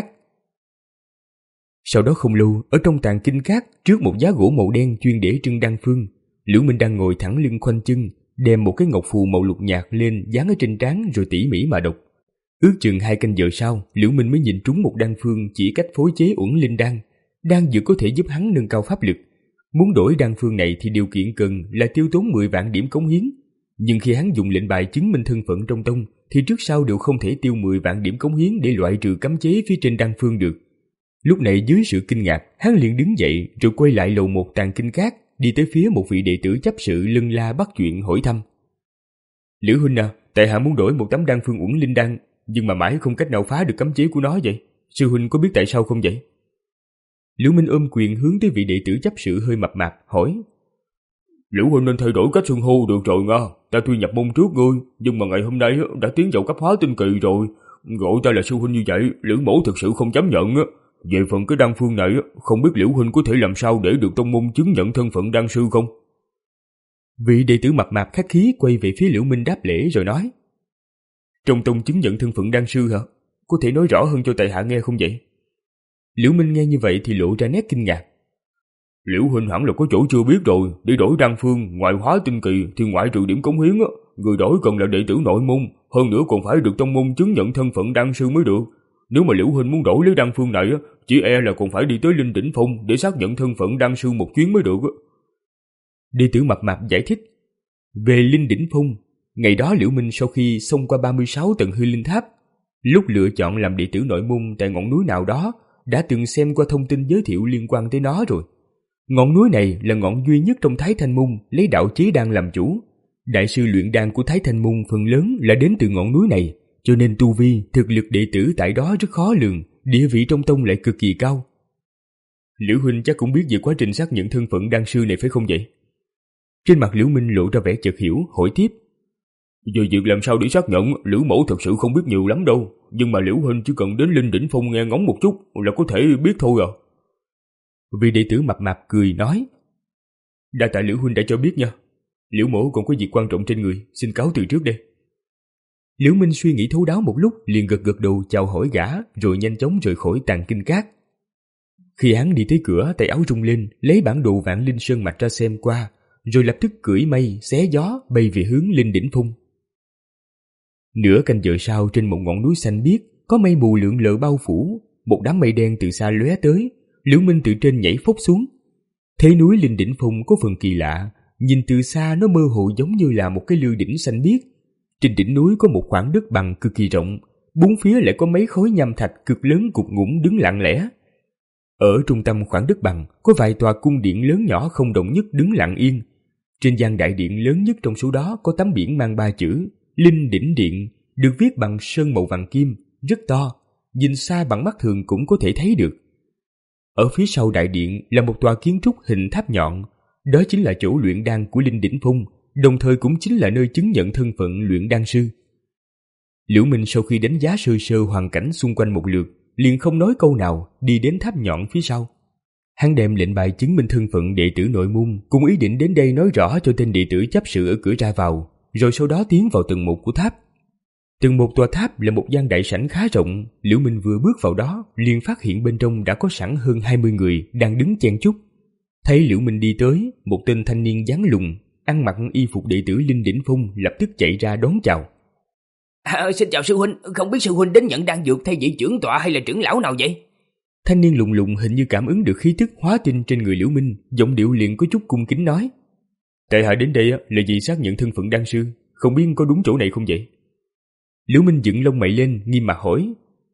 Sau đó không lâu, ở trong Tàng Kinh Các, trước một giá gỗ màu đen chuyên để trưng đan phương, Liễu Minh đang ngồi thẳng lưng khoanh chân, đem một cái ngọc phù màu lục nhạt lên dán ở trên trán rồi tỉ mỉ mà đọc. Ước chừng hai canh giờ sau, Liễu Minh mới nhìn trúng một đan phương chỉ cách phối chế uẩn linh đan, đan dược có thể giúp hắn nâng cao pháp lực. Muốn đổi đan phương này thì điều kiện cần là tiêu tốn mười vạn điểm cống hiến, nhưng khi hắn dùng lệnh bài chứng minh thân phận trong tông thì trước sau đều không thể tiêu mười vạn điểm cống hiến để loại trừ cấm chế phía trên đan phương được. Lúc này dưới sự kinh ngạc, hắn liền đứng dậy rồi quay lại lầu một Tàng Kinh Các, đi tới phía một vị đệ tử chấp sự lân la bắt chuyện hỏi thăm. Liễu huynh à, tại hạ muốn đổi một tấm đan phương uẩn linh đan, nhưng mà mãi không cách nào phá được cấm chế của nó vậy. Sư huynh có biết tại sao không vậy? Liễu Minh ôm quyền hướng tới vị đệ tử chấp sự hơi mập mạp hỏi. Liễu huynh nên thay đổi cách xưng hô được rồi nha. Ta tuy nhập môn trước ngươi, nhưng mà ngày hôm nay đã tiến vào cấp hóa tinh kỳ rồi. Gọi ta là sư huynh như vậy, Liễu mẫu thực sự không chấp nhận. Về phần cái đan phương này, không biết Liễu huynh có thể làm sao để được tông môn chứng nhận thân phận đan sư không? Vị đệ tử mập mạp khách khí quay về phía Liễu Minh đáp lễ rồi nói. Trong tông chứng nhận thân phận đan sư hả? Có thể nói rõ hơn cho tại hạ nghe không vậy? Liễu Minh nghe như vậy thì lộ ra nét kinh ngạc. Liễu huynh hẳn là có chỗ chưa biết rồi, để đổi đan phương ngoại hóa tinh kỳ thì ngoại trừ điểm cống hiến, người đổi cần là đệ tử nội môn, hơn nữa còn phải được tông môn chứng nhận thân phận đan sư mới được. Nếu mà Liễu huynh muốn đổi lấy đan phương này, chỉ e là còn phải đi tới Linh Đỉnh Phong để xác nhận thân phận đan sư một chuyến mới được. Đệ tử mập mạp giải thích. Về Linh Đỉnh Phong, ngày đó Liễu Minh sau khi xông qua ba mươi sáu tầng hư linh tháp, lúc lựa chọn làm đệ tử nội môn tại ngọn núi nào đó, đã từng xem qua thông tin giới thiệu liên quan tới nó rồi. Ngọn núi này là ngọn duy nhất trong Thái Thanh Môn lấy đạo chế đan làm chủ. Đại sư luyện đan của Thái Thanh Môn phần lớn là đến từ ngọn núi này, cho nên tu vi, thực lực đệ tử tại đó rất khó lường, địa vị trong tông lại cực kỳ cao. Liễu huynh chắc cũng biết về quá trình xác nhận thân phận đan sư này phải không vậy? Trên mặt Liễu Minh lộ ra vẻ chợt hiểu, hỏi tiếp. Về việc làm sao để xác nhận, Liễu mẫu thật sự không biết nhiều lắm đâu, nhưng mà Liễu huynh chỉ cần đến Linh Đỉnh Phong nghe ngóng một chút là có thể biết thôi à. Vị đệ tử mập mạp cười nói. Đa tạ Liễu huynh đã cho biết nha. Liễu mẫu còn có việc quan trọng trên người, xin cáo từ trước đây. Liễu Minh suy nghĩ thấu đáo một lúc, liền gật gật đầu chào hỏi gã, rồi nhanh chóng rời khỏi Tàng Kinh Các. Khi hắn đi tới cửa, tay áo rung lên, lấy bản đồ Vạn Linh Sơn mạch ra xem qua, rồi lập tức cưỡi mây xé gió bay về hướng Linh Đỉnh Phong. Nửa canh giờ sau, trên một ngọn núi xanh biếc có mây mù lượn lờ bao phủ, một đám mây đen từ xa lóe tới. Liễu Minh từ trên nhảy phốc xuống. Thế núi Linh Đỉnh Phong có phần kỳ lạ, nhìn từ xa nó mơ hồ giống như là một cái lư đỉnh xanh biếc. Trên đỉnh núi có một khoảng đất bằng cực kỳ rộng, bốn phía lại có mấy khối nham thạch cực lớn cục ngủn đứng lặng lẽ. Ở trung tâm khoảng đất bằng có vài tòa cung điện lớn nhỏ không đồng nhất đứng lặng yên. Trên gian đại điện lớn nhất trong số đó có tấm biển mang ba chữ Linh Đỉnh Điện, được viết bằng sơn màu vàng kim, rất to, nhìn xa bằng mắt thường cũng có thể thấy được. Ở phía sau đại điện là một tòa kiến trúc hình tháp nhọn, đó chính là chỗ luyện đan của Linh Đỉnh Phong, đồng thời cũng chính là nơi chứng nhận thân phận luyện đan sư. Liễu Minh sau khi đánh giá sơ sơ hoàn cảnh xung quanh một lượt, liền không nói câu nào, đi đến tháp nhọn phía sau. Hắn đem lệnh bài chứng minh thân phận đệ tử nội môn cùng ý định đến đây nói rõ cho tên đệ tử chấp sự ở cửa ra vào, rồi sau đó tiến vào tầng một của tháp. Tầng một tòa tháp là một gian đại sảnh khá rộng. Liễu Minh vừa bước vào đó, liền phát hiện bên trong đã có sẵn hơn hai mươi người đang đứng chen chúc. Thấy Liễu Minh đi tới, một tên thanh niên dáng lùn, ăn mặc y phục đệ tử Linh Đỉnh Phong lập tức chạy ra đón chào. À, xin chào sư huynh, không biết sư huynh đến nhận đan dược thay vị trưởng tọa hay là trưởng lão nào vậy? Thanh niên lùng lùng hình như cảm ứng được khí tức hóa tinh trên người Liễu Minh, giọng điệu liền có chút cung kính nói. Tại hạ đến đây là vì xác nhận thân phận đan sư, không biết có đúng chỗ này không vậy? Liễu Minh dựng lông mày lên, nghiêm mặt hỏi.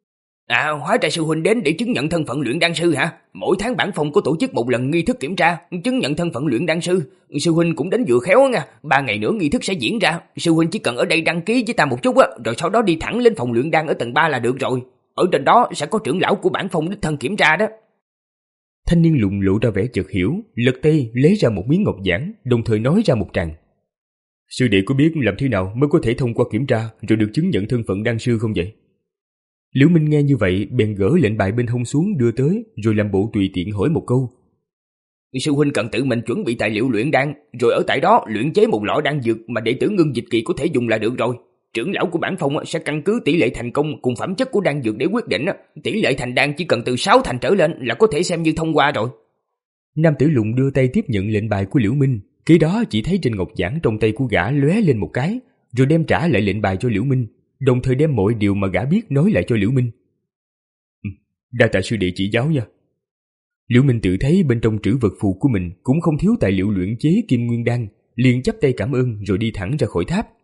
À, hóa ra sư huynh đến để chứng nhận thân phận luyện đan sư hả? Mỗi tháng bản phòng có tổ chức một lần nghi thức kiểm tra, chứng nhận thân phận luyện đan sư. Sư huynh cũng đến vừa khéo nha, ba ngày nữa nghi thức sẽ diễn ra. Sư huynh chỉ cần ở đây đăng ký với ta một chút á, rồi sau đó đi thẳng lên phòng luyện đan ở tầng ba là được rồi. Ở trên đó sẽ có trưởng lão của bản phòng đích thân kiểm tra đó. Thanh niên lùn lộ ra vẻ chợt hiểu, lật tay lấy ra một miếng ngọc giản, đồng thời nói ra một tràng. Sư đệ có biết làm thế nào mới có thể thông qua kiểm tra rồi được chứng nhận thân phận đan sư không vậy? Liễu Minh nghe như vậy bèn gỡ lệnh bài bên hông xuống đưa tới, rồi làm bộ tùy tiện hỏi một câu. Sư huynh cần tự mình chuẩn bị tài liệu luyện đan, rồi ở tại đó luyện chế một lọ đan dược mà đệ tử Ngưng Dịch Kỳ có thể dùng là được rồi. Trưởng lão của bản phòng sẽ căn cứ tỷ lệ thành công cùng phẩm chất của đan dược để quyết định. Tỷ lệ thành đan chỉ cần từ sáu thành trở lên là có thể xem như thông qua rồi. Nam tử lùn đưa tay tiếp nhận lệnh bài của Liễu Minh, kế đó chỉ thấy trên ngọc giản trong tay của gã lóe lên một cái, rồi đem trả lại lệnh bài cho Liễu Minh, đồng thời đem mọi điều mà gã biết nói lại cho Liễu Minh. Ừ, đa tạ sư đệ chỉ giáo nha. Liễu Minh tự thấy bên trong trữ vật phù của mình cũng không thiếu tài liệu luyện chế kim nguyên đan, liền chắp tay cảm ơn rồi đi thẳng ra khỏi tháp.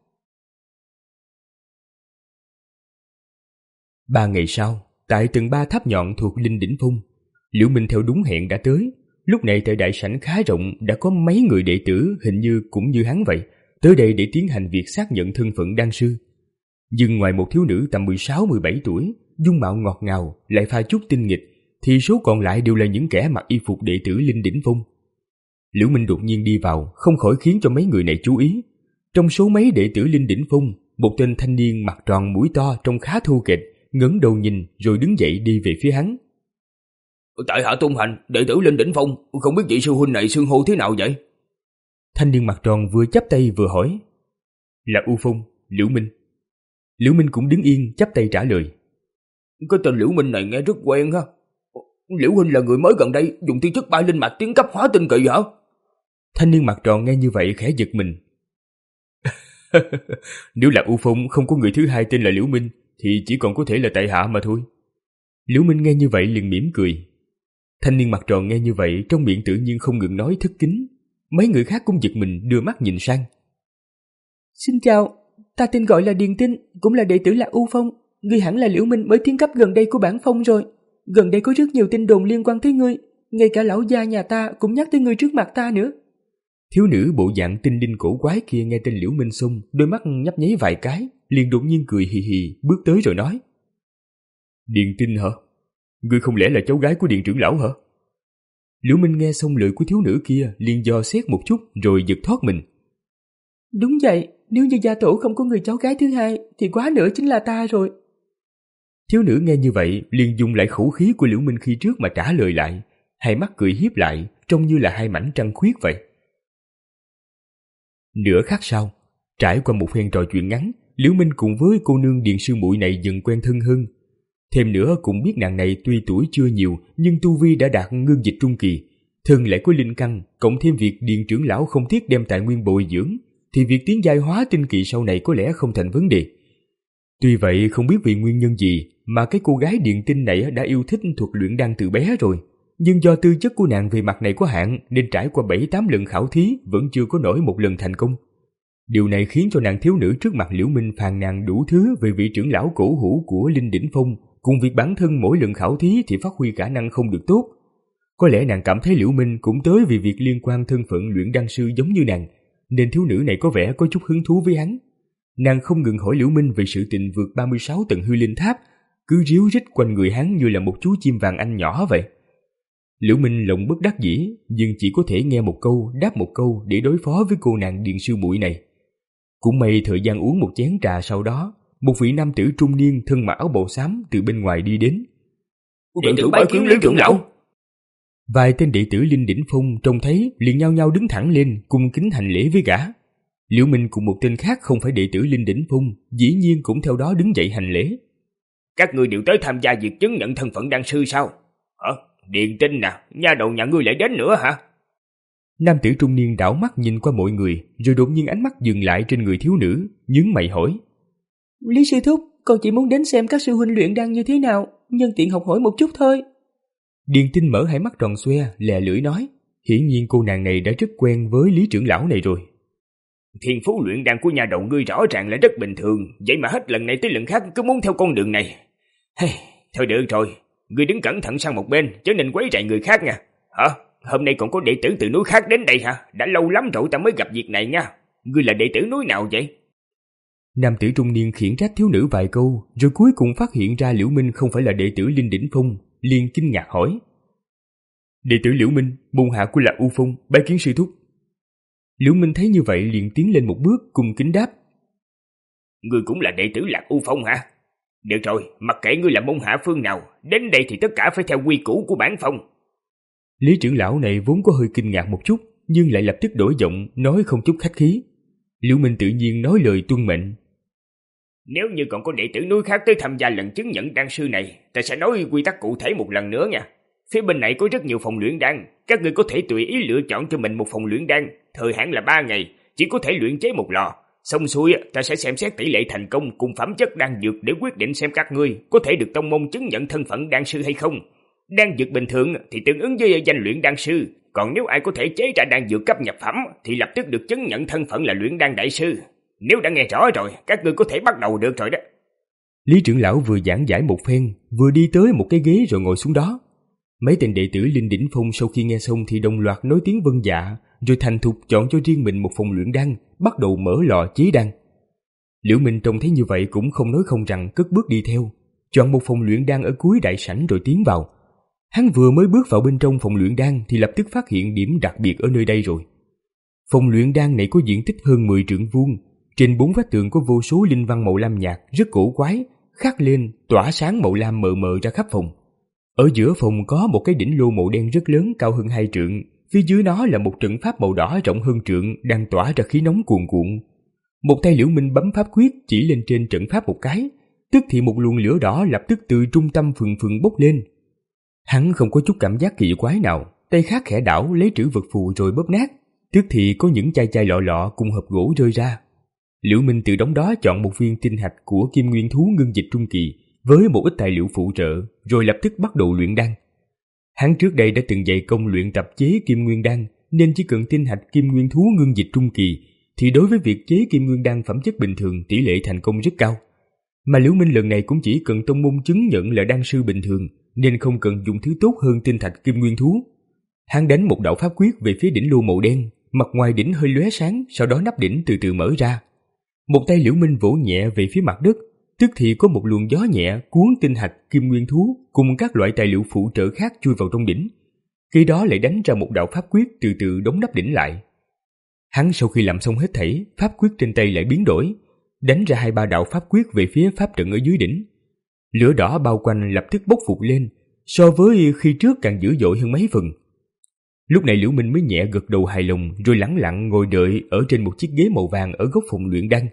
Ba ngày sau, tại tầng ba tháp nhọn thuộc Linh Đỉnh Phong, Liễu Minh theo đúng hẹn đã tới. Lúc này tại đại sảnh khá rộng đã có mấy người đệ tử hình như cũng như hắn vậy, tới đây để tiến hành việc xác nhận thân phận đan sư. Nhưng ngoài một thiếu nữ tầm mười sáu mười bảy tuổi, dung mạo ngọt ngào, lại pha chút tinh nghịch, thì số còn lại đều là những kẻ mặc y phục đệ tử Linh Đỉnh Phong. Liễu Minh đột nhiên đi vào, không khỏi khiến cho mấy người này chú ý. Trong số mấy đệ tử Linh Đỉnh Phong, một tên thanh niên mặt tròn mũi to trông khá thô kệch, ngẩng đầu nhìn rồi đứng dậy đi về phía hắn. Tại hạ Tôn Hành, đệ tử Linh Đỉnh Phong, không biết vị sư huynh này xưng hô thế nào vậy? Thanh niên mặt tròn vừa chắp tay vừa hỏi. Là U Phong, Liễu Minh. Liễu Minh cũng đứng yên chắp tay trả lời. Cái tên Liễu Minh này nghe rất quen ha. Liễu huynh là người mới gần đây dùng tiên chất ba linh mạch tiến cấp hóa tinh kỳ hả? Thanh niên mặt tròn nghe như vậy khẽ giật mình. Nếu là U Phong không có người thứ hai tên là Liễu Minh thì chỉ còn có thể là tại hạ mà thôi. Liễu Minh nghe như vậy liền mỉm cười. Thanh niên mặt tròn nghe như vậy trong miệng tự nhiên không ngừng nói thất kính. Mấy người khác cũng giật mình đưa mắt nhìn sang. Xin chào, ta tên gọi là Điền Tinh, cũng là đệ tử là U Phong. Ngươi hẳn là Liễu Minh mới tiến cấp gần đây của bản phong rồi. Gần đây có rất nhiều tin đồn liên quan tới ngươi, ngay cả lão gia nhà ta cũng nhắc tới ngươi trước mặt ta nữa. Thiếu nữ bộ dạng tinh đinh cổ quái kia nghe tên Liễu Minh xung, đôi mắt nhấp nháy vài cái, liền đột nhiên cười hì hì bước tới rồi nói. Điền Tinh hả? Ngươi không lẽ là cháu gái của Điền trưởng lão hả? Liễu Minh nghe xong lời của thiếu nữ kia liền dò xét một chút rồi giật thoát mình. Đúng vậy, nếu như gia tổ không có người cháu gái thứ hai thì quá nữa chính là ta rồi. Thiếu nữ nghe như vậy liền dùng lại khẩu khí của Liễu Minh khi trước mà trả lời lại, hai mắt cười hiếp lại trông như là hai mảnh trăng khuyết vậy. Nửa khắc sau, trải qua một phen trò chuyện ngắn, Liễu Minh cùng với cô nương Điền sư muội này dần quen thân hơn. Thêm nữa cũng biết nàng này tuy tuổi chưa nhiều nhưng tu vi đã đạt ngưng dịch trung kỳ, thân lại có linh căn, cộng thêm việc Điền trưởng lão không tiếc đem tài nguyên bồi dưỡng, thì việc tiến giai hóa tinh kỳ sau này có lẽ không thành vấn đề. Tuy vậy không biết vì nguyên nhân gì mà cái cô gái Điền Tinh này đã yêu thích thuật luyện đan từ bé rồi, nhưng do tư chất của nàng về mặt này có hạn nên trải qua bảy tám lần khảo thí vẫn chưa có nổi một lần thành công. Điều này khiến cho nàng thiếu nữ trước mặt Liễu Minh phàn nàn đủ thứ về vị trưởng lão cổ hủ của Linh Đỉnh Phong, cùng việc bản thân mỗi lần khảo thí thì phát huy khả năng không được tốt. Có lẽ nàng cảm thấy Liễu Minh cũng tới vì việc liên quan thân phận luyện đan sư giống như nàng, nên thiếu nữ này có vẻ có chút hứng thú với hắn. Nàng không ngừng hỏi Liễu Minh về sự tình vượt ba mươi sáu tầng hư linh tháp, cứ ríu rít quanh người hắn như là một chú chim vàng anh nhỏ vậy. Liễu Minh lòng bất đắc dĩ, nhưng chỉ có thể nghe một câu đáp một câu để đối phó với cô nàng Điền sư muội này. Cũng may thời gian uống một chén trà sau đó, một vị nam tử trung niên thân mặc áo bào xám từ bên ngoài đi đến. Đệ tử bái kiến Lý trưởng lão. Vài tên đệ tử Linh Đỉnh Phong trông thấy liền nhao nhao đứng thẳng lên cung kính hành lễ với gã. Liễu Minh cùng một tên khác không phải đệ tử Linh Đỉnh Phong dĩ nhiên cũng theo đó đứng dậy hành lễ. Các ngươi đều tới tham gia việc chứng nhận thân phận đan sư sao? Hả? Điền Tinh nè, nha đầu nhà ngươi lại đến nữa hả? Nam tử trung niên đảo mắt nhìn qua mọi người, rồi đột nhiên ánh mắt dừng lại trên người thiếu nữ, nhướng mày hỏi. Lý sư thúc, con chỉ muốn đến xem các sư huynh luyện đan như thế nào, nhân tiện học hỏi một chút thôi. Điền Tinh mở hai mắt tròn xoe, lè lưỡi nói. Hiển nhiên cô nàng này đã rất quen với Lý trưởng lão này rồi. Thiên phú luyện đan của nhà đầu ngươi rõ ràng là rất bình thường, vậy mà hết lần này tới lần khác cứ muốn theo con đường này. Hey, Thôi được rồi, ngươi đứng cẩn thận sang một bên, chớ nên quấy rầy người khác nha. Hả? Hôm nay còn có đệ tử từ núi khác đến đây hả? Đã lâu lắm rồi ta mới gặp việc này nha. Ngươi là đệ tử núi nào vậy? Nam tử trung niên khiển trách thiếu nữ vài câu, rồi cuối cùng phát hiện ra Liễu Minh không phải là đệ tử Linh Đỉnh Phong, liền kinh ngạc hỏi. Đệ tử Liễu Minh, môn hạ của Lạc U Phong, bái kiến sư thúc. Liễu Minh thấy như vậy liền tiến lên một bước, cung kính đáp. Ngươi cũng là đệ tử Lạc U Phong hả? Được rồi, mặc kệ ngươi là môn hạ phương nào, đến đây thì tất cả phải theo quy củ của bản phong. Lý trưởng lão này vốn có hơi kinh ngạc một chút, nhưng lại lập tức đổi giọng, nói không chút khách khí. Liễu Minh tự nhiên nói lời tuân mệnh. Nếu như còn có đệ tử núi khác tới tham gia lần chứng nhận đan sư này, ta sẽ nói quy tắc cụ thể một lần nữa nha. Phía bên này có rất nhiều phòng luyện đan, các ngươi có thể tùy ý lựa chọn cho mình một phòng luyện đan, thời hạn là ba ngày, chỉ có thể luyện chế một lò. Xong xuôi, ta sẽ xem xét tỷ lệ thành công cùng phẩm chất đan dược để quyết định xem các ngươi có thể được tông môn chứng nhận thân phận đan sư hay không. Đan dược bình thường thì tương ứng với danh luyện đan sư, còn nếu ai có thể chế ra đan dược cấp nhập phẩm thì lập tức được chứng nhận thân phận là luyện đan đại sư. Nếu đã nghe rõ rồi, các ngươi có thể bắt đầu được rồi đó. Lý trưởng lão vừa giảng giải một phen, vừa đi tới một cái ghế rồi ngồi xuống đó. Mấy tên đệ tử Linh Đỉnh Phong sau khi nghe xong thì đồng loạt nói tiếng vâng dạ, rồi thành thục chọn cho riêng mình một phòng luyện đan, bắt đầu mở lò chế đan. Liễu Minh trông thấy như vậy cũng không nói không rằng cất bước đi theo, chọn một phòng luyện đan ở cuối đại sảnh rồi tiến vào. Hắn vừa mới bước vào bên trong phòng luyện đan thì lập tức phát hiện điểm đặc biệt ở nơi đây rồi. Phòng luyện đan này có diện tích hơn mười trượng vuông, trên bốn vách tường có vô số linh văn màu lam nhạt rất cổ quái, khắc lên tỏa sáng màu lam mờ mờ ra khắp phòng. Ở giữa phòng có một cái đỉnh lô màu đen rất lớn cao hơn hai trượng, phía dưới nó là một trận pháp màu đỏ rộng hơn trượng đang tỏa ra khí nóng cuồn cuộn. Một tay Liễu Minh bấm pháp quyết chỉ lên trên trận pháp một cái, tức thì một luồng lửa đỏ lập tức từ trung tâm phừng phừng bốc lên. Hắn không có chút cảm giác kỳ quái nào, tay khác khẽ đảo lấy trữ vật phù rồi bóp nát, tức thì có những chai chai lọ lọ cùng hộp gỗ rơi ra. Liễu Minh từ đống đó chọn một viên tinh hạch của Kim Nguyên Thú ngưng dịch trung kỳ với một ít tài liệu phụ trợ, rồi lập tức bắt đầu luyện đan. Hắn trước đây đã từng dày công luyện tập chế Kim Nguyên đan, nên chỉ cần tinh hạch Kim Nguyên Thú ngưng dịch trung kỳ thì đối với việc chế Kim Nguyên đan phẩm chất bình thường tỷ lệ thành công rất cao. Mà Liễu Minh lần này cũng chỉ cần tông môn chứng nhận là đan sư bình thường, nên không cần dùng thứ tốt hơn tinh thạch Kim Nguyên Thú. Hắn đánh một đạo pháp quyết về phía đỉnh lô màu đen, mặt ngoài đỉnh hơi lóe sáng, sau đó nắp đỉnh từ từ mở ra. Một tay Liễu Minh vỗ nhẹ về phía mặt đất, tức thì có một luồng gió nhẹ cuốn tinh hạch Kim Nguyên Thú cùng các loại tài liệu phụ trợ khác chui vào trong đỉnh. Khi đó lại đánh ra một đạo pháp quyết từ từ đóng nắp đỉnh lại. Hắn sau khi làm xong hết thảy, pháp quyết trên tay lại biến đổi, đánh ra hai ba đạo pháp quyết về phía pháp trận ở dưới đỉnh. Lửa đỏ bao quanh lập tức bốc phụt lên, so với khi trước càng dữ dội hơn mấy phần. Lúc này Liễu Minh mới nhẹ gật đầu hài lòng, rồi lẳng lặng ngồi đợi ở trên một chiếc ghế màu vàng ở góc phòng luyện đan.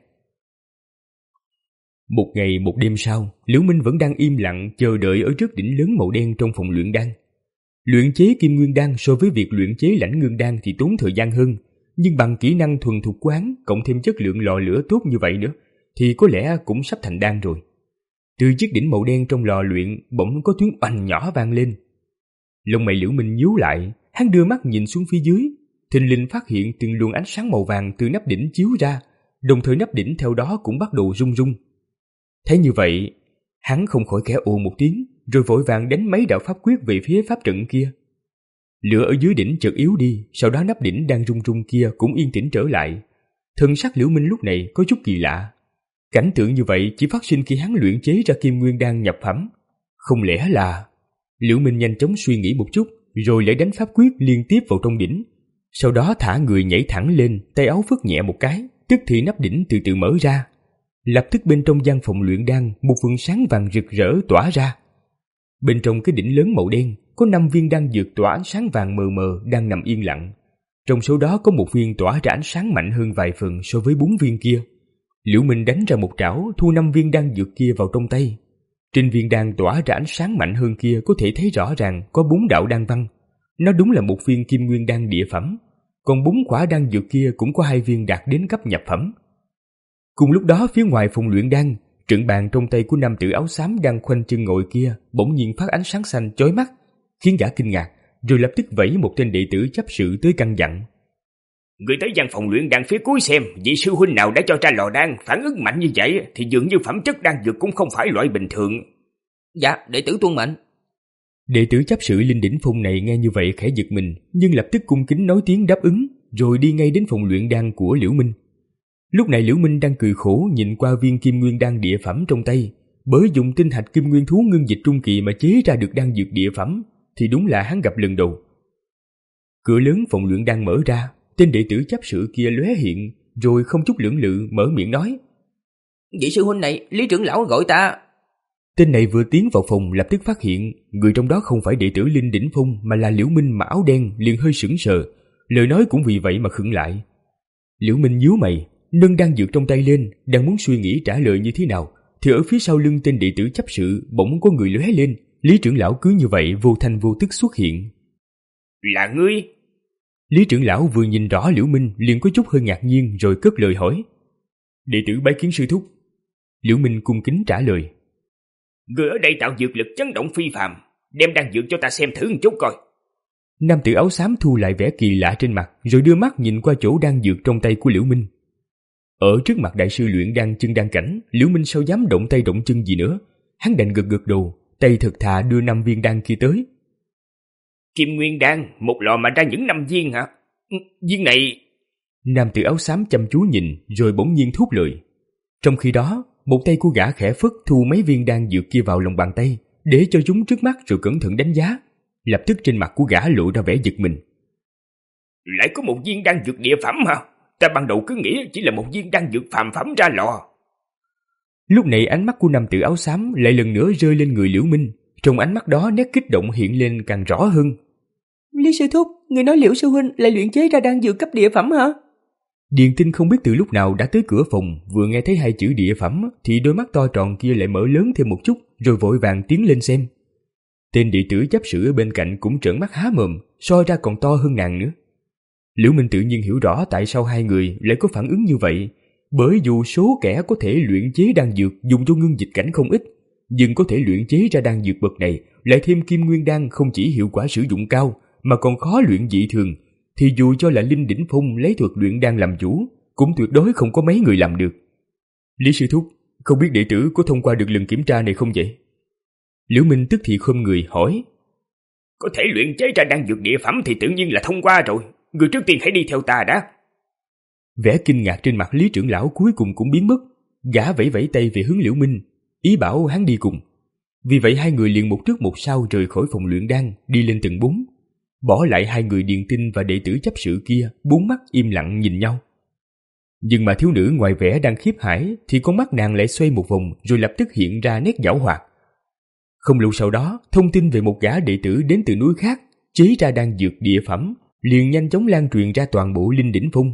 Một ngày một đêm sau, Liễu Minh vẫn đang im lặng chờ đợi ở trước đỉnh lớn màu đen trong phòng luyện đan. Luyện chế Kim Nguyên đan so với việc luyện chế Lãnh Ngưng đan thì tốn thời gian hơn, nhưng bằng kỹ năng thuần thục quán cộng thêm chất lượng lò lửa tốt như vậy nữa thì có lẽ cũng sắp thành đan rồi. Từ chiếc đỉnh màu đen trong lò luyện bỗng có tiếng oanh nhỏ vang lên. Lông mày Liễu Minh nhíu lại, hắn đưa mắt nhìn xuống phía dưới, thình lình phát hiện từng luồng ánh sáng màu vàng từ nắp đỉnh chiếu ra, đồng thời nắp đỉnh theo đó cũng bắt đầu rung rung. Thấy như vậy, hắn không khỏi khẽ ồ một tiếng, rồi vội vàng đánh mấy đạo pháp quyết về phía pháp trận kia. Lửa ở dưới đỉnh chợt yếu đi, sau đó nắp đỉnh đang rung rung kia cũng yên tĩnh trở lại. Thần sắc Liễu Minh lúc này có chút kỳ lạ. Cảnh tượng như vậy chỉ phát sinh khi hắn luyện chế ra Kim Nguyên đan nhập phẩm. Không lẽ là... Liễu Minh nhanh chóng suy nghĩ một chút, rồi lại đánh pháp quyết liên tiếp vào trong đỉnh. Sau đó thả người nhảy thẳng lên, tay áo phất nhẹ một cái, tức thì nắp đỉnh từ từ mở ra. Lập tức bên trong gian phòng luyện đan, một vầng sáng vàng rực rỡ tỏa ra. Bên trong cái đỉnh lớn màu đen, có năm viên đan dược tỏa ánh sáng vàng mờ mờ đang nằm yên lặng. Trong số đó có một viên tỏa ra ánh sáng mạnh hơn vài phần so với bốn viên kia. Liễu Minh đánh ra một trảo, thu năm viên đan dược kia vào trong tay. Trên viên đan tỏa ra ánh sáng mạnh hơn kia có thể thấy rõ ràng có bốn đạo đan văn. Nó đúng là một viên Kim Nguyên đan địa phẩm, còn bốn quả đan dược kia cũng có hai viên đạt đến cấp nhập phẩm. Cùng lúc đó phía ngoài phòng luyện đan, trận bàn trong tay của nam tử áo xám đang khoanh chân ngồi kia bỗng nhiên phát ánh sáng xanh chói mắt, khiến gã kinh ngạc, rồi lập tức vẫy một tên đệ tử chấp sự tới căn dặn. Người tới gian phòng luyện đan phía cuối xem, vị sư huynh nào đã cho ra lò đan phản ứng mạnh như vậy thì dường như phẩm chất đan dược cũng không phải loại bình thường. Dạ, đệ tử tuân mệnh. Đệ tử chấp sự Linh Đỉnh Phong này nghe như vậy khẽ giật mình, nhưng lập tức cung kính nói tiếng đáp ứng, rồi đi ngay đến phòng luyện đan của Liễu Minh. Lúc này Liễu Minh đang cười khổ nhìn qua viên kim nguyên đan địa phẩm trong tay, bởi dùng tinh hạch kim nguyên thú ngưng dịch trung kỳ mà chế ra được đan dược địa phẩm thì đúng là hắn gặp lần đầu. Cửa lớn phòng luyện đan mở ra, tên đệ tử chấp sự kia lóe hiện, rồi không chút lưỡng lự mở miệng nói: Vị sư huynh này, Lý trưởng lão gọi ta. Tên này vừa tiến vào phòng lập tức phát hiện người trong đó không phải đệ tử Linh Đỉnh Phong mà là Liễu Minh mặc áo đen, liền hơi sững sờ, lời nói cũng vì vậy mà khựng lại. Liễu Minh nhíu mày, nâng đan dược trong tay lên, đang muốn suy nghĩ trả lời như thế nào, thì ở phía sau lưng tên đệ tử chấp sự bỗng có người lóe lên. Lý trưởng lão cứ như vậy vô thanh vô tức xuất hiện. Là ngươi? Lý trưởng lão vừa nhìn rõ Liễu Minh liền có chút hơi ngạc nhiên, rồi cất lời hỏi: Đệ tử bái kiến sư thúc. Liễu Minh cung kính trả lời: Ngươi ở đây tạo dược lực chấn động phi phàm, đem đan dược cho ta xem thử một chút coi. Nam tử áo xám thu lại vẻ kỳ lạ trên mặt, rồi đưa mắt nhìn qua chỗ đan dược trong tay của Liễu Minh. Ở trước mặt đại sư luyện đan chân đan cảnh, Liễu Minh sao dám động tay động chân gì nữa, hắn đành gật gật đầu, tay thật thà đưa năm viên đan kia tới. Kim nguyên đan, một lò mà ra những năm viên hả? Viên này... Nam tử áo xám chăm chú nhìn, rồi bỗng nhiên thốt lời. Trong khi đó, một tay của gã khẽ phất thu mấy viên đan dược kia vào lòng bàn tay, để cho chúng trước mắt rồi cẩn thận đánh giá. Lập tức trên mặt của gã lộ ra vẻ giật mình. Lại có một viên đan dược địa phẩm hả? Ta ban đầu cứ nghĩ chỉ là một viên đan dược phàm phẩm ra lò. Lúc này ánh mắt của nam tử áo xám lại lần nữa rơi lên người Liễu Minh. Trong ánh mắt đó nét kích động hiện lên càng rõ hơn. Lý sư thúc, người nói Liễu sư huynh lại luyện chế ra đan dược cấp địa phẩm hả? Điền Tinh không biết từ lúc nào đã tới cửa phòng, vừa nghe thấy hai chữ địa phẩm thì đôi mắt to tròn kia lại mở lớn thêm một chút, rồi vội vàng tiến lên xem. Tên đệ tử chấp sự ở bên cạnh cũng trợn mắt há mồm, soi ra còn to hơn nàng nữa. Liễu Minh tự nhiên hiểu rõ tại sao hai người lại có phản ứng như vậy, bởi dù số kẻ có thể luyện chế đan dược dùng cho ngưng dịch cảnh không ít, nhưng có thể luyện chế ra đan dược bậc này lại thêm kim nguyên đan không chỉ hiệu quả sử dụng cao mà còn khó luyện dị thường, thì dù cho là Linh Đỉnh Phong lấy thuật luyện đan làm chủ cũng tuyệt đối không có mấy người làm được. Lý sư thúc, không biết đệ tử có thông qua được lần kiểm tra này không vậy? Liễu Minh tức thì khom người hỏi. Có thể luyện chế ra đan dược địa phẩm thì tự nhiên là thông qua rồi. Người trước tiên hãy đi theo ta đã. Vẻ kinh ngạc trên mặt Lý trưởng lão cuối cùng cũng biến mất. Gã vẫy vẫy tay về hướng Liễu Minh, ý bảo hắn đi cùng. Vì vậy hai người liền một trước một sau rời khỏi phòng luyện đan, đi lên tầng bốn. Bỏ lại hai người Điền Tinh và đệ tử chấp sự kia bốn mắt im lặng nhìn nhau. Nhưng mà thiếu nữ ngoài vẻ đang khiếp hải thì con mắt nàng lại xoay một vòng, rồi lập tức hiện ra nét giảo hoạt. Không lâu sau đó, thông tin về một gã đệ tử đến từ núi khác chế ra đan dược địa phẩm liền nhanh chóng lan truyền ra toàn bộ Linh Đỉnh Phong.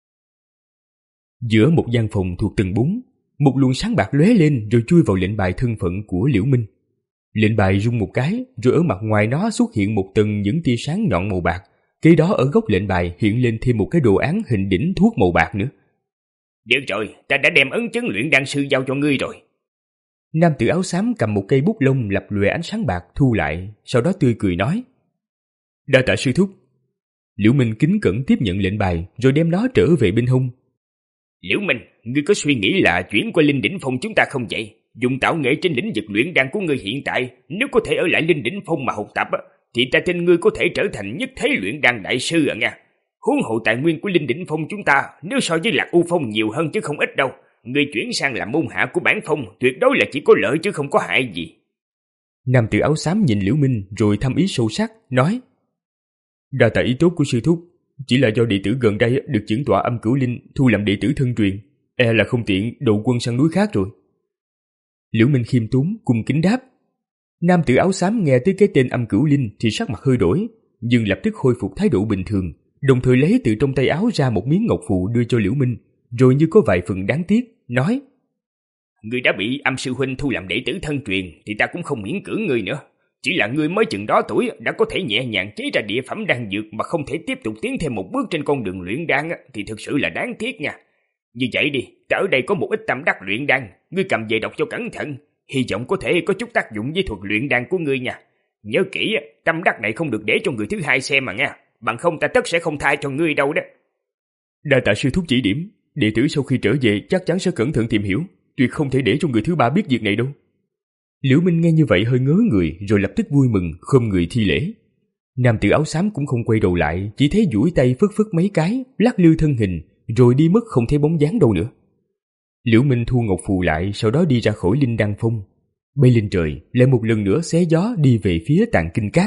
Giữa một gian phòng thuộc tầng bốn, một luồng sáng bạc lóe lên rồi chui vào lệnh bài thân phận của Liễu Minh. Lệnh bài rung một cái, rồi ở mặt ngoài nó xuất hiện một tầng những tia sáng nhọn màu bạc. Kế đó ở góc lệnh bài hiện lên thêm một cái đồ án hình đỉnh thuốc màu bạc nữa. Được rồi, ta đã đem ấn chứng luyện đan sư giao cho ngươi rồi. Nam tử áo xám cầm một cây bút lông lập lòe ánh sáng bạc thu lại, sau đó tươi cười nói. Đa tạ sư thúc. Liễu Minh kính cẩn tiếp nhận lệnh bài, rồi đem nó trở về bên hông. Liễu Minh, ngươi có suy nghĩ là chuyển qua Linh Đỉnh Phong chúng ta không vậy? Dùng tạo nghệ trên lĩnh vực luyện đan của ngươi hiện tại, nếu có thể ở lại Linh Đỉnh Phong mà học tập, thì ta tin ngươi có thể trở thành nhất thế luyện đan đại sư à nha. Huống hộ tài nguyên của Linh Đỉnh Phong chúng ta, nếu so với Lạc U Phong nhiều hơn chứ không ít đâu. Ngươi chuyển sang làm môn hạ của bản phong, tuyệt đối là chỉ có lợi chứ không có hại gì. Nam tử áo xám nhìn Liễu Minh rồi thâm ý sâu sắc, nói. Đa tạ ý tốt của sư thúc, chỉ là do đệ tử gần đây được chưởng tọa Âm Cửu Linh thu làm đệ tử thân truyền, e là không tiện độ quân sang núi khác rồi. Liễu Minh khiêm tốn cung kính đáp. Nam tử áo xám nghe tới cái tên Âm Cửu Linh thì sắc mặt hơi đổi, nhưng lập tức khôi phục thái độ bình thường, đồng thời lấy từ trong tay áo ra một miếng ngọc phù đưa cho Liễu Minh, rồi như có vài phần đáng tiếc, nói. Ngươi đã bị Âm sư huynh thu làm đệ tử thân truyền thì ta cũng không miễn cưỡng ngươi nữa. Chỉ là ngươi mới chừng đó tuổi đã có thể nhẹ nhàng chế ra địa phẩm đan dược mà không thể tiếp tục tiến thêm một bước trên con đường luyện đan thì thực sự là đáng tiếc nha. Như vậy đi, ta ở đây có một ít tâm đắc luyện đan, ngươi cầm về đọc cho cẩn thận, hy vọng có thể có chút tác dụng với thuật luyện đan của ngươi nha. Nhớ kỹ, tâm đắc này không được để cho người thứ hai xem mà nha, bằng không ta tất sẽ không tha cho ngươi đâu đó. Đa tạ sư thúc chỉ điểm, đệ tử sau khi trở về chắc chắn sẽ cẩn thận tìm hiểu, tuyệt không thể để cho người thứ ba biết việc này đâu. Liễu Minh nghe như vậy hơi ngớ người, rồi lập tức vui mừng khom người thi lễ. Nam tử áo xám cũng không quay đầu lại, chỉ thấy duỗi tay phất phất mấy cái, lắc lư thân hình, rồi đi mất không thấy bóng dáng đâu nữa. Liễu Minh thu ngọc phù lại, sau đó đi ra khỏi Linh Đăng Phong, bay lên trời, lại một lần nữa xé gió đi về phía Tàng Kinh Các.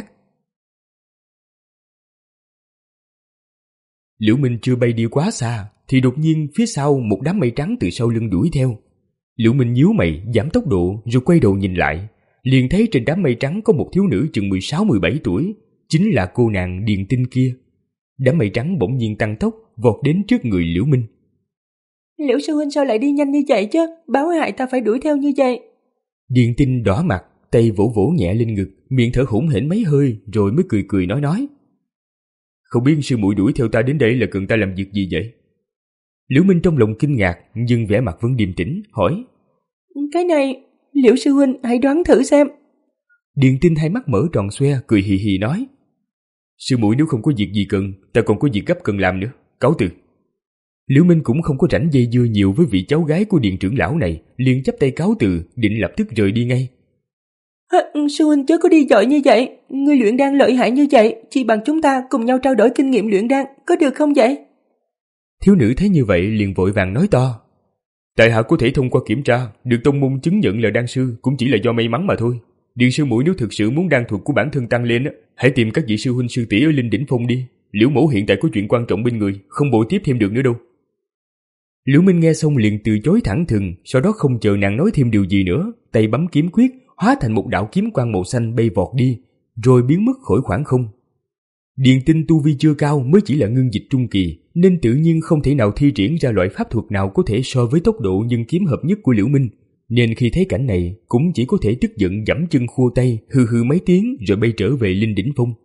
Liễu Minh chưa bay đi quá xa, thì đột nhiên phía sau một đám mây trắng từ sau lưng đuổi theo. Liễu Minh nhíu mày, giảm tốc độ, rồi quay đầu nhìn lại, liền thấy trên đám mây trắng có một thiếu nữ chừng mười sáu mười bảy tuổi, chính là cô nàng Điền Tinh kia. Đám mây trắng bỗng nhiên tăng tốc, vọt đến trước người Liễu Minh. Liễu sư huynh sao lại đi nhanh như vậy chứ? Báo hại ta phải đuổi theo như vậy. Điền Tinh đỏ mặt, tay vỗ vỗ nhẹ lên ngực, miệng thở hổn hển mấy hơi, rồi mới cười cười nói nói. Không biết sư muội đuổi theo ta đến đây là cần ta làm việc gì vậy? Liễu Minh trong lòng kinh ngạc, nhưng vẻ mặt vẫn điềm tĩnh, hỏi. Cái này, Liễu sư huynh hãy đoán thử xem. Điền Tinh hai mắt mở tròn xoe, cười hì hì nói. Sư muội nếu không có việc gì cần, ta còn có việc gấp cần làm nữa, cáo từ. Liễu Minh cũng không có rảnh dây dưa nhiều với vị cháu gái của Điền trưởng lão này, liền chắp tay cáo từ, định lập tức rời đi ngay. À, sư huynh chớ có đi dội như vậy, người luyện đan lợi hại như vậy, chỉ bằng chúng ta cùng nhau trao đổi kinh nghiệm luyện đan, có được không vậy? Thiếu nữ thấy như vậy liền vội vàng nói to. Tại hạ có thể thông qua kiểm tra, được tông môn chứng nhận là đan sư cũng chỉ là do may mắn mà thôi. Điền sư muội nếu thực sự muốn đan thuật của bản thân tăng lên, hãy tìm các vị sư huynh sư tỷ ở Linh Đỉnh Phong đi. Liễu mẫu hiện tại có chuyện quan trọng bên người, không bội tiếp thêm được nữa đâu. Liễu Minh nghe xong liền từ chối thẳng thừng, sau đó không chờ nàng nói thêm điều gì nữa, tay bấm kiếm quyết, hóa thành một đạo kiếm quang màu xanh bay vọt đi, rồi biến mất khỏi khoảng không. Điền Tinh tu vi chưa cao, mới chỉ là ngưng dịch trung kỳ, nên tự nhiên không thể nào thi triển ra loại pháp thuật nào có thể so với tốc độ nhân kiếm hợp nhất của Liễu Minh, nên khi thấy cảnh này cũng chỉ có thể tức giận giẫm chân khua tay, hừ hừ mấy tiếng rồi bay trở về Linh Đỉnh Phong.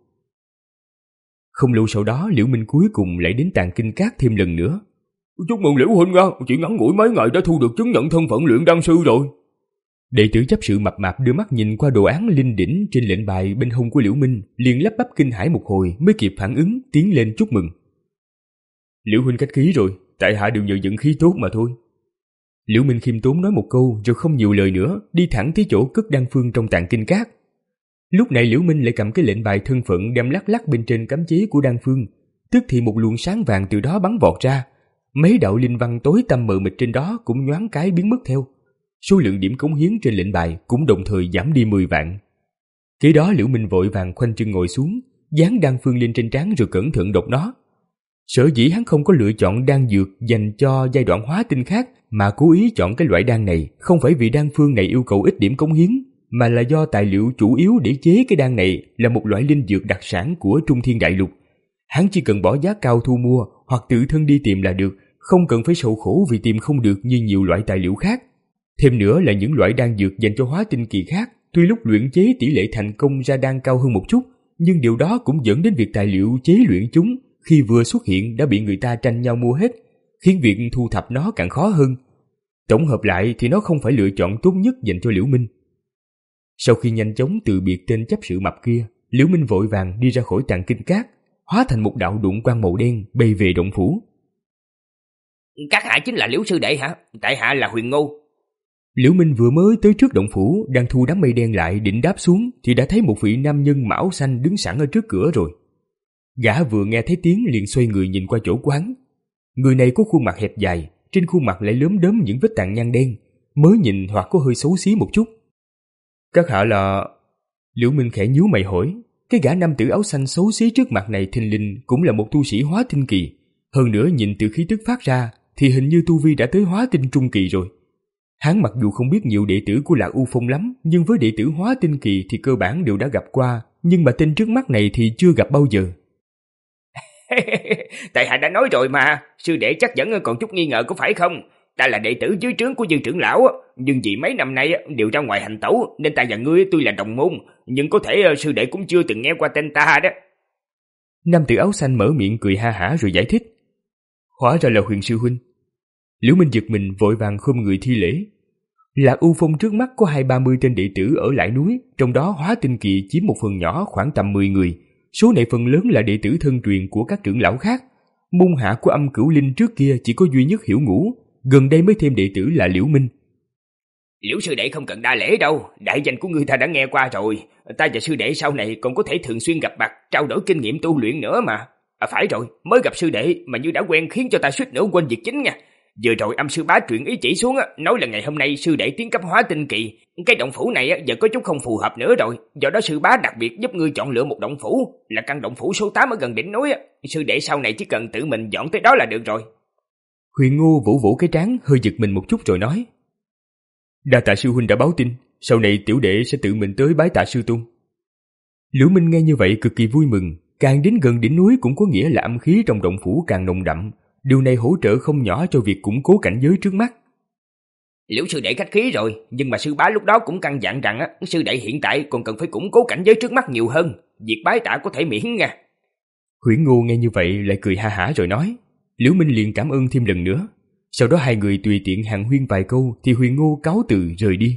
Không lâu sau đó, Liễu Minh cuối cùng lại đến Tàng Kinh Các thêm lần nữa. Chúc mừng Liễu huynh nha, chỉ ngắn ngủi mấy ngày đã thu được chứng nhận thân phận luyện đan sư rồi. Đệ tử chấp sự mập mạp đưa mắt nhìn qua đồ án linh đỉnh trên lệnh bài bên hông của Liễu Minh, liền lắp bắp kinh hãi một hồi mới kịp phản ứng, tiến lên chúc mừng. Liễu huynh khách khí rồi, tại hạ đều nhờ vận khí tốt mà thôi. Liễu Minh khiêm tốn nói một câu rồi không nhiều lời nữa, đi thẳng tới chỗ cất đan phương trong Tàng Kinh Các. Lúc này Liễu Minh lại cầm cái lệnh bài thân phận đem lắc lắc bên trên cấm chế của đan phương, tức thì một luồng sáng vàng từ đó bắn vọt ra, mấy đạo linh văn tối tăm mờ mịt trên đó cũng nhoáng cái biến mất theo. Số lượng điểm cống hiến trên lệnh bài cũng đồng thời giảm đi mười vạn. Kế đó Liễu Minh vội vàng khoanh chân ngồi xuống, dán đan phương lên trên trán rồi cẩn thận đọc nó. Sở dĩ hắn không có lựa chọn đan dược dành cho giai đoạn hóa tinh khác, mà cố ý chọn cái loại đan này, không phải vì đan phương này yêu cầu ít điểm cống hiến, mà là do tài liệu chủ yếu để chế cái đan này là một loại linh dược đặc sản của Trung Thiên Đại Lục. Hắn chỉ cần bỏ giá cao thu mua hoặc tự thân đi tìm là được, không cần phải sầu khổ vì tìm không được như nhiều loại tài liệu khác. Thêm nữa là những loại đan dược dành cho hóa tinh kỳ khác, tuy lúc luyện chế tỷ lệ thành công ra đan cao hơn một chút, nhưng điều đó cũng dẫn đến việc tài liệu chế luyện chúng khi vừa xuất hiện đã bị người ta tranh nhau mua hết, khiến việc thu thập nó càng khó hơn. Tổng hợp lại thì nó không phải lựa chọn tốt nhất dành cho Liễu Minh. Sau khi nhanh chóng từ biệt tên chấp sự mập kia, Liễu Minh vội vàng đi ra khỏi Tàng Kinh Các, hóa thành một đạo đụng quang màu đen bay về động phủ. Các hạ chính là Liễu sư đệ hả? Tại hạ là Huyền Ngô. Liễu Minh vừa mới tới trước động phủ, đang thu đám mây đen lại định đáp xuống, thì đã thấy một vị nam nhân mão xanh đứng sẵn ở trước cửa rồi. Gã vừa nghe thấy tiếng liền xoay người nhìn qua chỗ quán. Người này có khuôn mặt hẹp dài, trên khuôn mặt lại lốm đốm những vết tàn nhang đen, mới nhìn hoặc có hơi xấu xí một chút. Các hạ là... Liễu Minh khẽ nhíu mày hỏi. Cái gã nam tử áo xanh xấu xí trước mặt này thình lình cũng là một tu sĩ hóa tinh kỳ. Hơn nữa nhìn từ khí tức phát ra thì hình như tu vi đã tới hóa tinh trung kỳ rồi. Hắn mặc dù không biết nhiều đệ tử của Lạc U Phong lắm, nhưng với đệ tử hóa tinh kỳ thì cơ bản đều đã gặp qua, nhưng mà tên trước mắt này thì chưa gặp bao giờ. Tại hạ đã nói rồi mà, sư đệ chắc vẫn còn chút nghi ngờ có phải không? Ta là đệ tử dưới trướng của Dư trưởng lão, nhưng vì mấy năm nay đều ra ngoài hành tẩu nên ta và ngươi tuy là đồng môn, nhưng có thể sư đệ cũng chưa từng nghe qua tên ta đó. Nam tử áo xanh mở miệng cười ha hả rồi giải thích. Hóa ra là Huyền sư huynh. Liễu Minh giật mình vội vàng khom người thi lễ. Lạc U Phong trước mắt có hai ba mươi tên đệ tử ở lại núi, trong đó hóa tinh kỳ chiếm một phần nhỏ khoảng tầm mười người. Số này phần lớn là đệ tử thân truyền của các trưởng lão khác. Môn hạ của Âm Cửu Linh trước kia chỉ có duy nhất Hiểu Ngũ, gần đây mới thêm đệ tử là Liễu Minh. Liễu sư đệ không cần đa lễ đâu, đại danh của ngươi ta đã nghe qua rồi. Ta và sư đệ sau này còn có thể thường xuyên gặp mặt, trao đổi kinh nghiệm tu luyện nữa mà. À phải rồi, mới gặp sư đệ mà như đã quen khiến cho ta suýt nữa quên việc chính nha. Vừa rồi âm sư bá truyền ý chỉ xuống, nói là ngày hôm nay sư đệ tiến cấp hóa tinh kỳ. Cái động phủ này giờ có chút không phù hợp nữa rồi, do đó sư bá đặc biệt giúp ngươi chọn lựa một động phủ, là căn động phủ số tám ở gần đỉnh núi. Sư đệ sau này chỉ cần tự mình dọn tới đó là được rồi. Huyền Ngô vỗ vỗ cái trán, hơi giật mình một chút rồi nói: Đa tạ sư huynh đã báo tin, sau này tiểu đệ sẽ tự mình tới bái tạ sư tôn. Liễu Minh nghe như vậy cực kỳ vui mừng, càng đến gần đỉnh núi cũng có nghĩa là âm khí trong động phủ càng nồng đậm, điều này hỗ trợ không nhỏ cho việc củng cố cảnh giới trước mắt. Liễu sư đệ khách khí rồi, nhưng mà sư bá lúc đó cũng căn dặn rằng á, sư đệ hiện tại còn cần phải củng cố cảnh giới trước mắt nhiều hơn, việc bái tạ có thể miễn nha. Huyễn Ngô nghe như vậy lại cười ha hả rồi nói. Liễu Minh liền cảm ơn thêm lần nữa. Sau đó hai người tùy tiện hàn huyên vài câu thì Huyền Ngô cáo từ rời đi.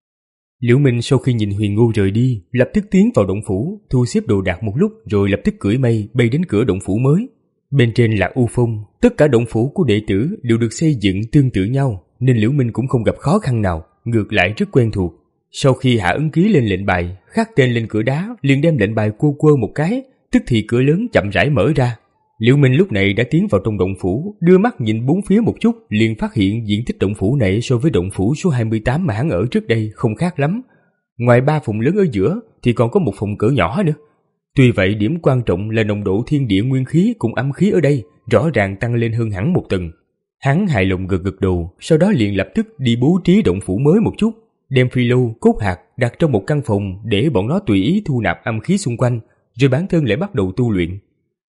Liễu Minh sau khi nhìn Huyền Ngô rời đi, lập tức tiến vào động phủ, thu xếp đồ đạc một lúc rồi lập tức cưỡi mây bay đến cửa động phủ mới. Bên trên là u phong, tất cả động phủ của đệ tử đều được xây dựng tương tự nhau, nên Liễu Minh cũng không gặp khó khăn nào, ngược lại rất quen thuộc. Sau khi hạ ấn ký lên lệnh bài, khắc tên lên cửa đá, liền đem lệnh bài quơ quơ một cái, tức thì cửa lớn chậm rãi mở ra. Liễu Minh lúc này đã tiến vào trong động phủ, đưa mắt nhìn bốn phía một chút, liền phát hiện diện tích động phủ này so với động phủ số hai mươi tám mà hắn ở trước đây không khác lắm. Ngoài ba phòng lớn ở giữa thì còn có một phòng cỡ nhỏ nữa. Tuy vậy điểm quan trọng là nồng độ thiên địa nguyên khí cùng âm khí ở đây rõ ràng tăng lên hơn hẳn một tầng. Hắn hài lòng gật gật đầu, sau đó liền lập tức đi bố trí động phủ mới một chút, đem phi lâu, cốt hạt đặt trong một căn phòng để bọn nó tùy ý thu nạp âm khí xung quanh, rồi bản thân lại bắt đầu tu luyện.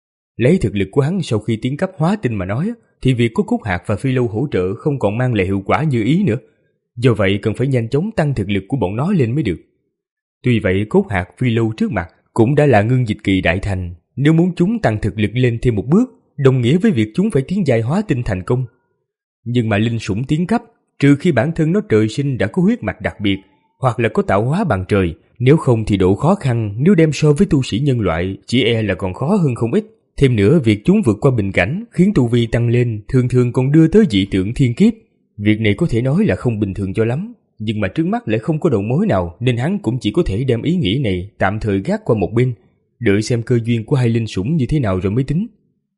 Lấy thực lực của hắn sau khi tiến cấp hóa tinh mà nói, thì việc có cốt hạt và phi lâu hỗ trợ không còn mang lại hiệu quả như ý nữa. Do vậy cần phải nhanh chóng tăng thực lực của bọn nó lên mới được. Tuy vậy cốt hạt phi lâu trước mặt cũng đã là ngưng dịch kỳ đại thành, nếu muốn chúng tăng thực lực lên thêm một bước, đồng nghĩa với việc chúng phải tiến giai hóa tinh thành công. Nhưng mà linh sủng tiến cấp, trừ khi bản thân nó trời sinh đã có huyết mạch đặc biệt, hoặc là có tạo hóa bằng trời, nếu không thì độ khó khăn nếu đem so với tu sĩ nhân loại chỉ e là còn khó hơn không ít. Thêm nữa việc chúng vượt qua bình cảnh khiến tu vi tăng lên thường thường còn đưa tới dị tượng thiên kiếp. Việc này có thể nói là không bình thường cho lắm, nhưng mà trước mắt lại không có đầu mối nào nên hắn cũng chỉ có thể đem ý nghĩ này tạm thời gác qua một bên, đợi xem cơ duyên của hai linh sủng như thế nào rồi mới tính.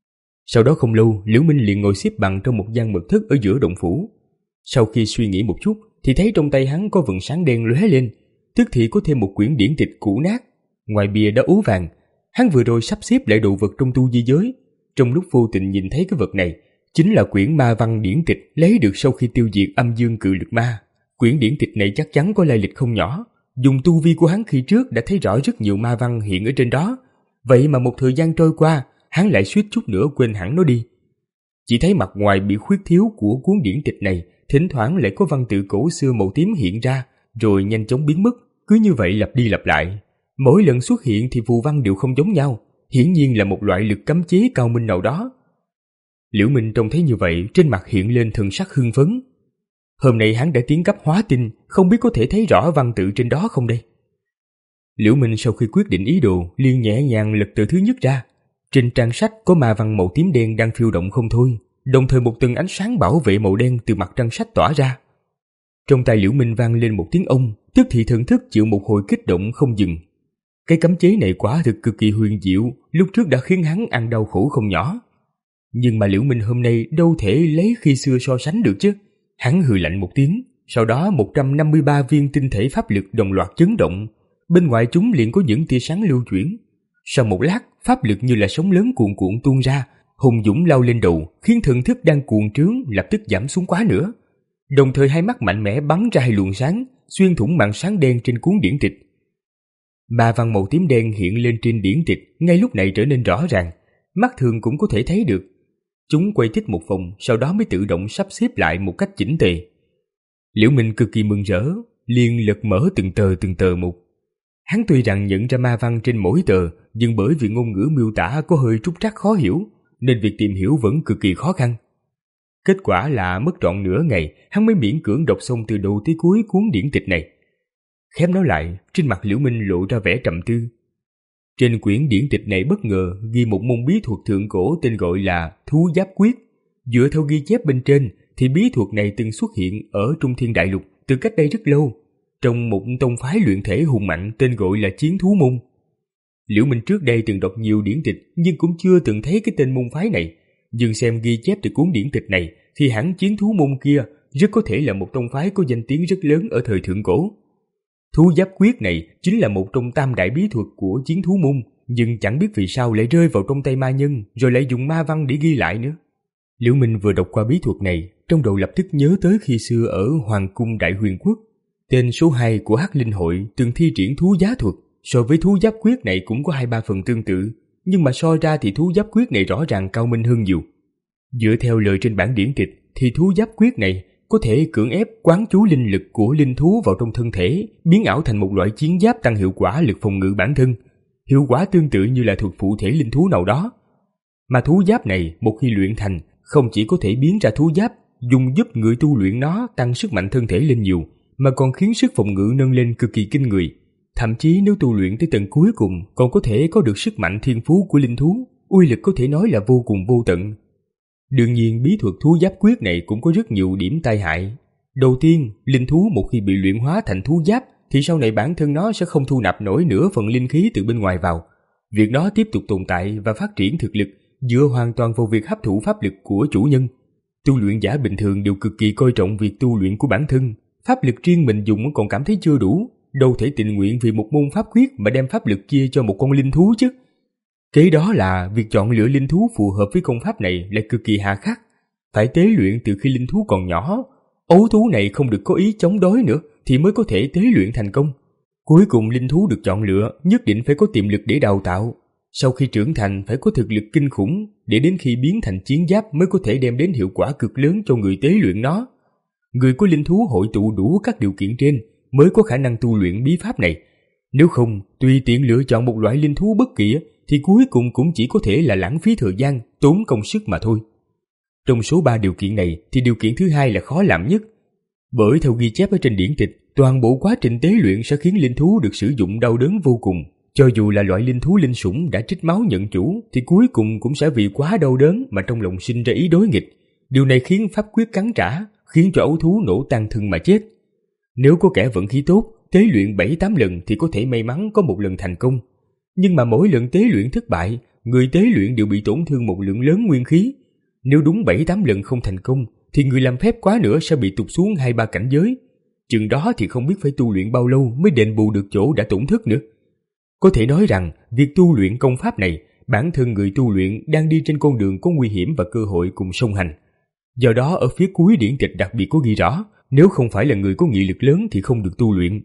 Sau đó không lâu, Liễu Minh liền ngồi xếp bằng trong một gian mật thất ở giữa động phủ. Sau khi suy nghĩ một chút thì thấy trong tay hắn có vầng sáng đen lóe lên, tức thì có thêm một quyển điển tịch cũ nát. Ngoài bìa đã ố vàng, hắn vừa rồi sắp xếp lại đồ vật trong tu di giới, trong lúc vô tình nhìn thấy cái vật này chính là quyển ma văn điển tịch lấy được sau khi tiêu diệt âm dương cự lực ma. Quyển điển tịch này chắc chắn có lai lịch không nhỏ, dùng tu vi của hắn khi trước đã thấy rõ rất nhiều ma văn hiện ở trên đó, vậy mà một thời gian trôi qua, hắn lại suýt chút nữa quên hẳn nó đi. Chỉ thấy mặt ngoài bị khuyết thiếu của cuốn điển tịch này, thỉnh thoảng lại có văn tự cổ xưa màu tím hiện ra, rồi nhanh chóng biến mất, cứ như vậy lặp đi lặp lại. Mỗi lần xuất hiện thì phù văn đều không giống nhau, hiển nhiên là một loại lực cấm chế cao minh nào đó. Liễu Minh trông thấy như vậy, trên mặt hiện lên thần sắc hưng phấn. Hôm nay hắn đã tiến cấp hóa tinh, không biết có thể thấy rõ văn tự trên đó không đây? Liễu Minh sau khi quyết định ý đồ, liền nhẹ nhàng lật tờ thứ nhất ra. Trên trang sách có ma văn màu tím đen đang phiêu động không thôi, đồng thời một tầng ánh sáng bảo vệ màu đen từ mặt trang sách tỏa ra. Trong tay Liễu Minh vang lên một tiếng ông, tức thì thần thức chịu một hồi kích động không dừng. Cái cấm chế này quả thực cực kỳ huyền diệu, lúc trước đã khiến hắn ăn đau khổ không nhỏ. Nhưng mà Liễu Minh hôm nay đâu thể lấy khi xưa so sánh được chứ. Hắn hừ lạnh một tiếng, sau đó một trăm năm mươi ba viên tinh thể pháp lực đồng loạt chấn động, bên ngoài chúng liền có những tia sáng lưu chuyển. Sau một lát, pháp lực như là sóng lớn cuồn cuộn tuôn ra, hùng dũng lao lên đầu, khiến thần thức đang cuồng trướng lập tức giảm xuống quá nữa. Đồng thời hai mắt mạnh mẽ bắn ra hai luồng sáng, xuyên thủng màn sáng đen trên cuốn điển tịch. Ma văn màu tím đen hiện lên trên điển tịch ngay lúc này trở nên rõ ràng, mắt thường cũng có thể thấy được. Chúng quay thích một vòng, sau đó mới tự động sắp xếp lại một cách chỉnh tề. Liễu Minh cực kỳ mừng rỡ, liền lật mở từng tờ từng tờ một. Hắn tuy rằng nhận ra ma văn trên mỗi tờ, nhưng bởi vì ngôn ngữ miêu tả có hơi trúc trắc khó hiểu, nên việc tìm hiểu vẫn cực kỳ khó khăn. Kết quả là mất trọn nửa ngày, hắn mới miễn cưỡng đọc xong từ đầu tới cuối cuốn điển tịch này. Khép nó lại, trên mặt Liễu Minh lộ ra vẻ trầm tư. Trên quyển điển tịch này bất ngờ ghi một môn bí thuật thượng cổ tên gọi là Thú Giáp Quyết. Dựa theo ghi chép bên trên thì bí thuật này từng xuất hiện ở Trung Thiên Đại Lục từ cách đây rất lâu, trong một tông phái luyện thể hùng mạnh tên gọi là Chiến Thú Môn. Liễu Minh trước đây từng đọc nhiều điển tịch nhưng cũng chưa từng thấy cái tên môn phái này, nhưng xem ghi chép từ cuốn điển tịch này thì hẳn Chiến Thú Môn kia rất có thể là một tông phái có danh tiếng rất lớn ở thời thượng cổ. Thú giáp quyết này chính là một trong tam đại bí thuật của Chiến Thú Môn, nhưng chẳng biết vì sao lại rơi vào trong tay ma nhân rồi lại dùng ma văn để ghi lại nữa. Liễu Minh vừa đọc qua bí thuật này, trong đầu lập tức nhớ tới khi xưa ở Hoàng cung Đại Huyền Quốc, tên số hai của Hắc Linh hội từng thi triển thú giá thuật, so với thú giáp quyết này cũng có hai ba phần tương tự, nhưng mà so ra thì thú giáp quyết này rõ ràng cao minh hơn nhiều. Dựa theo lời trên bản điển tịch thì thú giáp quyết này có thể cưỡng ép quán chú linh lực của linh thú vào trong thân thể, biến ảo thành một loại chiến giáp tăng hiệu quả lực phòng ngự bản thân, hiệu quả tương tự như là thuật phụ thể linh thú nào đó. Mà thú giáp này một khi luyện thành, không chỉ có thể biến ra thú giáp, dùng giúp người tu luyện nó tăng sức mạnh thân thể lên nhiều, mà còn khiến sức phòng ngự nâng lên cực kỳ kinh người. Thậm chí nếu tu luyện tới tầng cuối cùng còn có thể có được sức mạnh thiên phú của linh thú, uy lực có thể nói là vô cùng vô tận. Đương nhiên bí thuật thú giáp quyết này cũng có rất nhiều điểm tai hại. Đầu tiên, linh thú một khi bị luyện hóa thành thú giáp thì sau này bản thân nó sẽ không thu nạp nổi nửa phần linh khí từ bên ngoài vào. Việc đó tiếp tục tồn tại và phát triển thực lực dựa hoàn toàn vào việc hấp thụ pháp lực của chủ nhân. Tu luyện giả bình thường đều cực kỳ coi trọng việc tu luyện của bản thân, pháp lực riêng mình dùng còn cảm thấy chưa đủ, đâu thể tình nguyện vì một môn pháp quyết mà đem pháp lực chia cho một con linh thú chứ. Kế đó là việc chọn lựa linh thú phù hợp với công pháp này lại cực kỳ hà khắc, phải tế luyện từ khi linh thú còn nhỏ. Ấu thú này không được có ý chống đối nữa thì mới có thể tế luyện thành công. Cuối cùng linh thú được chọn lựa nhất định phải có tiềm lực để đào tạo. Sau khi trưởng thành phải có thực lực kinh khủng, để đến khi biến thành chiến giáp mới có thể đem đến hiệu quả cực lớn cho người tế luyện nó. Người có linh thú hội tụ đủ các điều kiện trên mới có khả năng tu luyện bí pháp này. Nếu không, tùy tiện lựa chọn một loại linh thú bất kỳ thì cuối cùng cũng chỉ có thể là lãng phí thời gian, tốn công sức mà thôi. Trong số ba điều kiện này thì điều kiện thứ hai là khó làm nhất. Bởi theo ghi chép ở trên điển tịch, toàn bộ quá trình tế luyện sẽ khiến linh thú được sử dụng đau đớn vô cùng. Cho dù là loại linh thú linh sủng đã trích máu nhận chủ thì cuối cùng cũng sẽ vì quá đau đớn mà trong lòng sinh ra ý đối nghịch. Điều này khiến pháp quyết cắn trả, khiến cho ấu thú nổ tan thân mà chết. Nếu có kẻ vận khí tốt, tế luyện bảy tám lần thì có thể may mắn có một lần thành công. Nhưng mà mỗi lần tế luyện thất bại, người tế luyện đều bị tổn thương một lượng lớn nguyên khí. Nếu đúng bảy tám lần không thành công thì người làm phép quá nữa sẽ bị tụt xuống hai ba cảnh giới. Chừng đó thì không biết phải tu luyện bao lâu mới đền bù được chỗ đã tổn thất nữa. Có thể nói rằng việc tu luyện công pháp này, bản thân người tu luyện đang đi trên con đường có nguy hiểm và cơ hội cùng song hành. Do đó ở phía cuối điển tịch đặc biệt có ghi rõ, nếu không phải là người có nghị lực lớn thì không được tu luyện.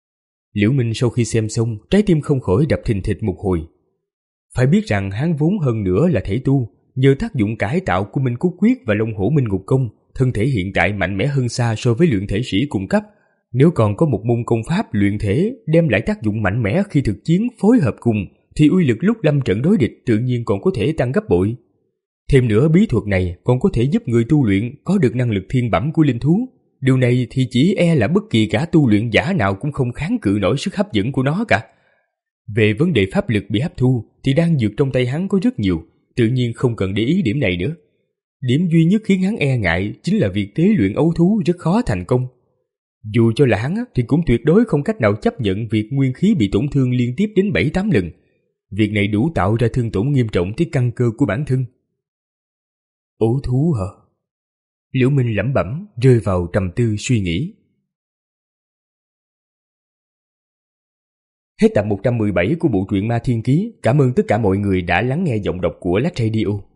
Liễu Minh sau khi xem xong, trái tim không khỏi đập thình thịch một hồi. Phải biết rằng hắn vốn hơn nữa là thể tu, nhờ tác dụng cải tạo của Minh Cốt Quyết và Long Hổ Minh Ngục Công, thân thể hiện tại mạnh mẽ hơn xa so với luyện thể sĩ cùng cấp. Nếu còn có một môn công pháp luyện thể đem lại tác dụng mạnh mẽ khi thực chiến phối hợp cùng, thì uy lực lúc lâm trận đối địch tự nhiên còn có thể tăng gấp bội. Thêm nữa bí thuật này còn có thể giúp người tu luyện có được năng lực thiên bẩm của linh thú. Điều này thì chỉ e là bất kỳ cả tu luyện giả nào cũng không kháng cự nổi sức hấp dẫn của nó cả. Về vấn đề pháp lực bị hấp thu thì đan dược trong tay hắn có rất nhiều, tự nhiên không cần để ý điểm này nữa. Điểm duy nhất khiến hắn e ngại chính là việc tế luyện ấu thú rất khó thành công. Dù cho là hắn thì cũng tuyệt đối không cách nào chấp nhận việc nguyên khí bị tổn thương liên tiếp đến bảy tám lần. Việc này đủ tạo ra thương tổn nghiêm trọng tới căn cơ của bản thân. Ấu thú hả? Liễu Minh lẩm bẩm, rơi vào trầm tư suy nghĩ. Hết tập một trăm mười bảy của bộ truyện Ma Thiên Ký. Cảm ơn tất cả mọi người đã lắng nghe giọng đọc của Lách Radio.